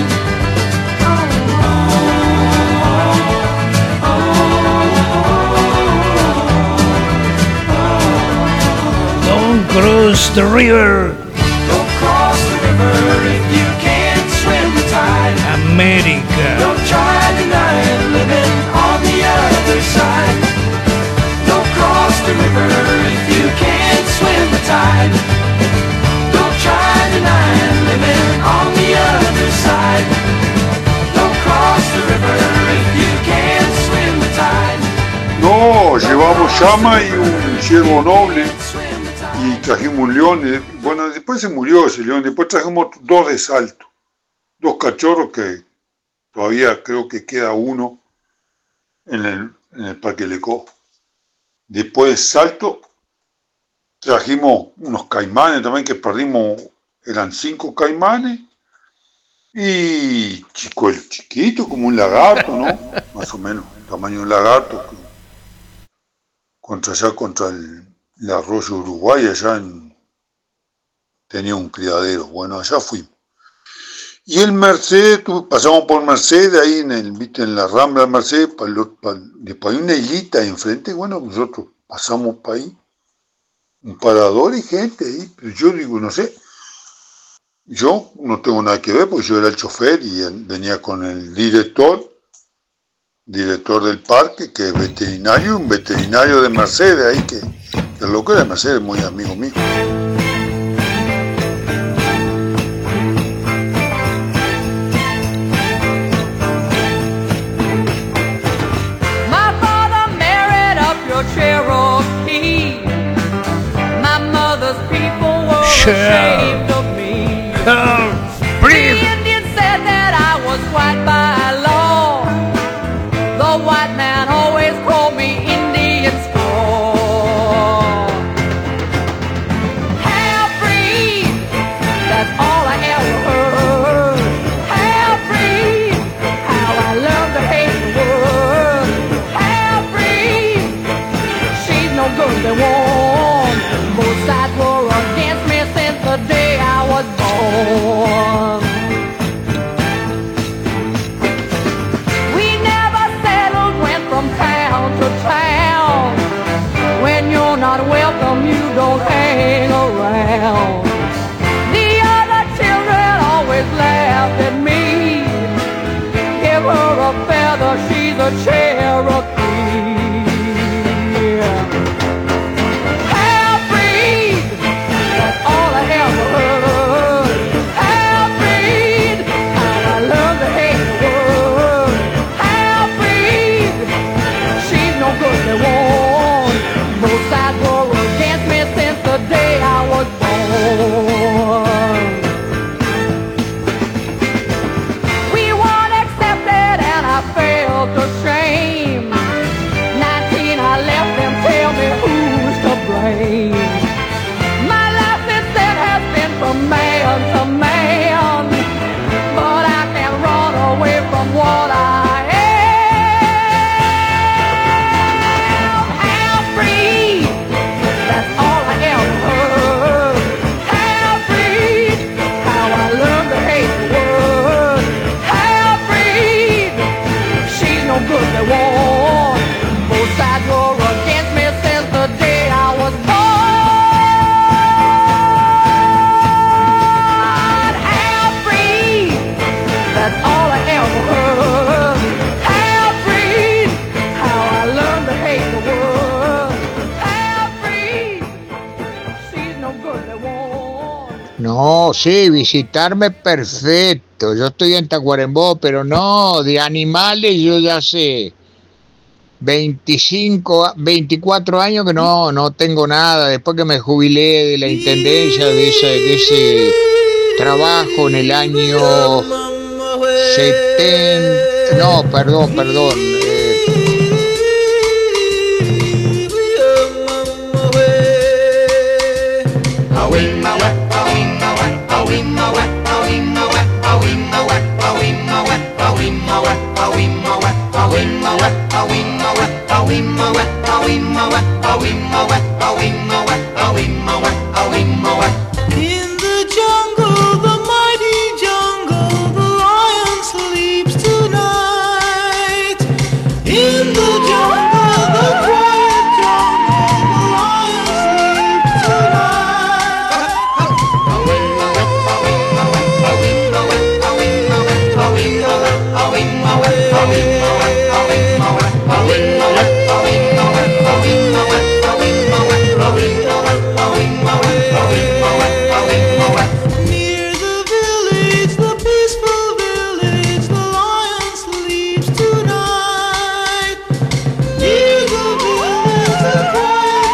Don't cross the river. Don't cross the river if you can't swim the tide. America. Don't try denying living on the other side. Don't cross the river if you can't swim the tide. Don't try denying living on the other side. Don't cross the river if you can't swim the tide. No, llevamos llama y un ciervo noble y trajimos un león. eh, Bueno, después se murió ese león. Después trajimos dos de salto, dos cachorros que todavía creo que queda uno en el, en el Parque Lecó. Después de salto trajimos unos caimanes también que perdimos, eran cinco caimanes y chico, el chiquito como un lagarto, ¿no? Más o menos, el tamaño de un lagarto. que- Contra allá, contra el, el arroyo Uruguay, allá en, tenía un criadero. Bueno, allá fuimos. Y el Mercedes, tu- pasamos por Mercedes, ahí en el, viste, en la Rambla de Mercedes, pa lo- pa- después hay una islita ahí enfrente, bueno, nosotros pasamos para ahí, un parador y gente ahí, pero yo digo, no sé, yo no tengo nada que ver, porque yo era el chofer y él venía con el director, director del parque, que es veterinario, un veterinario de Mercedes ahí, que, que el loco era de Mercedes, muy amigo mío. My father married up your Cherokee. My mother's people were ashamed of me. The Indian said that I was white by law. The white man always called me Indian squaw. Half-breed, that's all I ever heard. Half-breed, how I love to hate the word. Half-breed, she's no good they want. Both sides were against me since the day I was born. We never settled, went from town to town. When you're not welcome, you don't hang around. The other children always laughed at me. Give her a feather, she's a Cherokee. Half-breed, that's all I ever heard. Half-breed, how I love to hate the word. Half-breed, she's no good they want. Both sides were against me since the day I was born. We weren't accepted and I felt ashamed. No, sí, visitarme perfecto. Yo estoy en Tacuarembó, pero no, de animales yo ya sé. veinticinco, veinticuatro años que no, no tengo nada. Después que me jubilé de la intendencia, de ese, de ese trabajo en el año setenta. No, perdón, perdón. eh, In the jungle, the mighty jungle, the lion sleeps tonight. In the jungle, the quiet jungle, the lion sleeps tonight. Near the village, the peaceful village, the lion sleeps tonight. Near the village, the quiet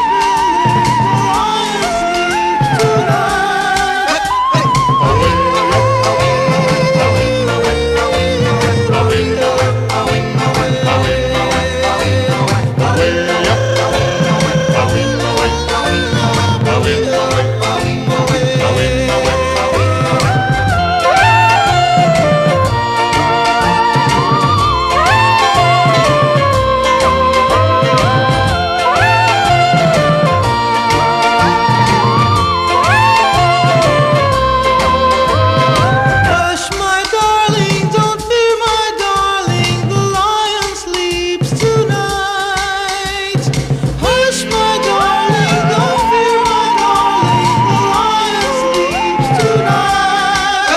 village, the lion sleeps Hush, my darling, don't fear, my darling, the lion sleeps tonight. Hush, my darling, don't fear, my darling, the lion sleeps tonight.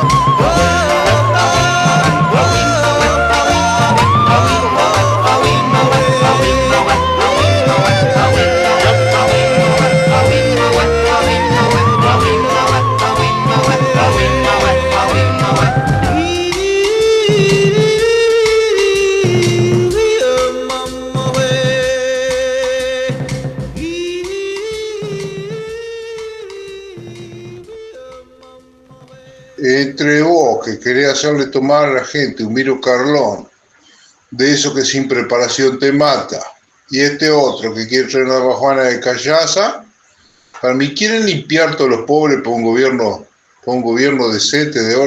Entre vos que querés hacerle tomar a la gente un Miro Carlón, de eso que sin preparación te mata, y este otro que quiere traer una bajuana de callaza, para mí quieren limpiar todos los pobres por un gobierno, por un gobierno decente de orden.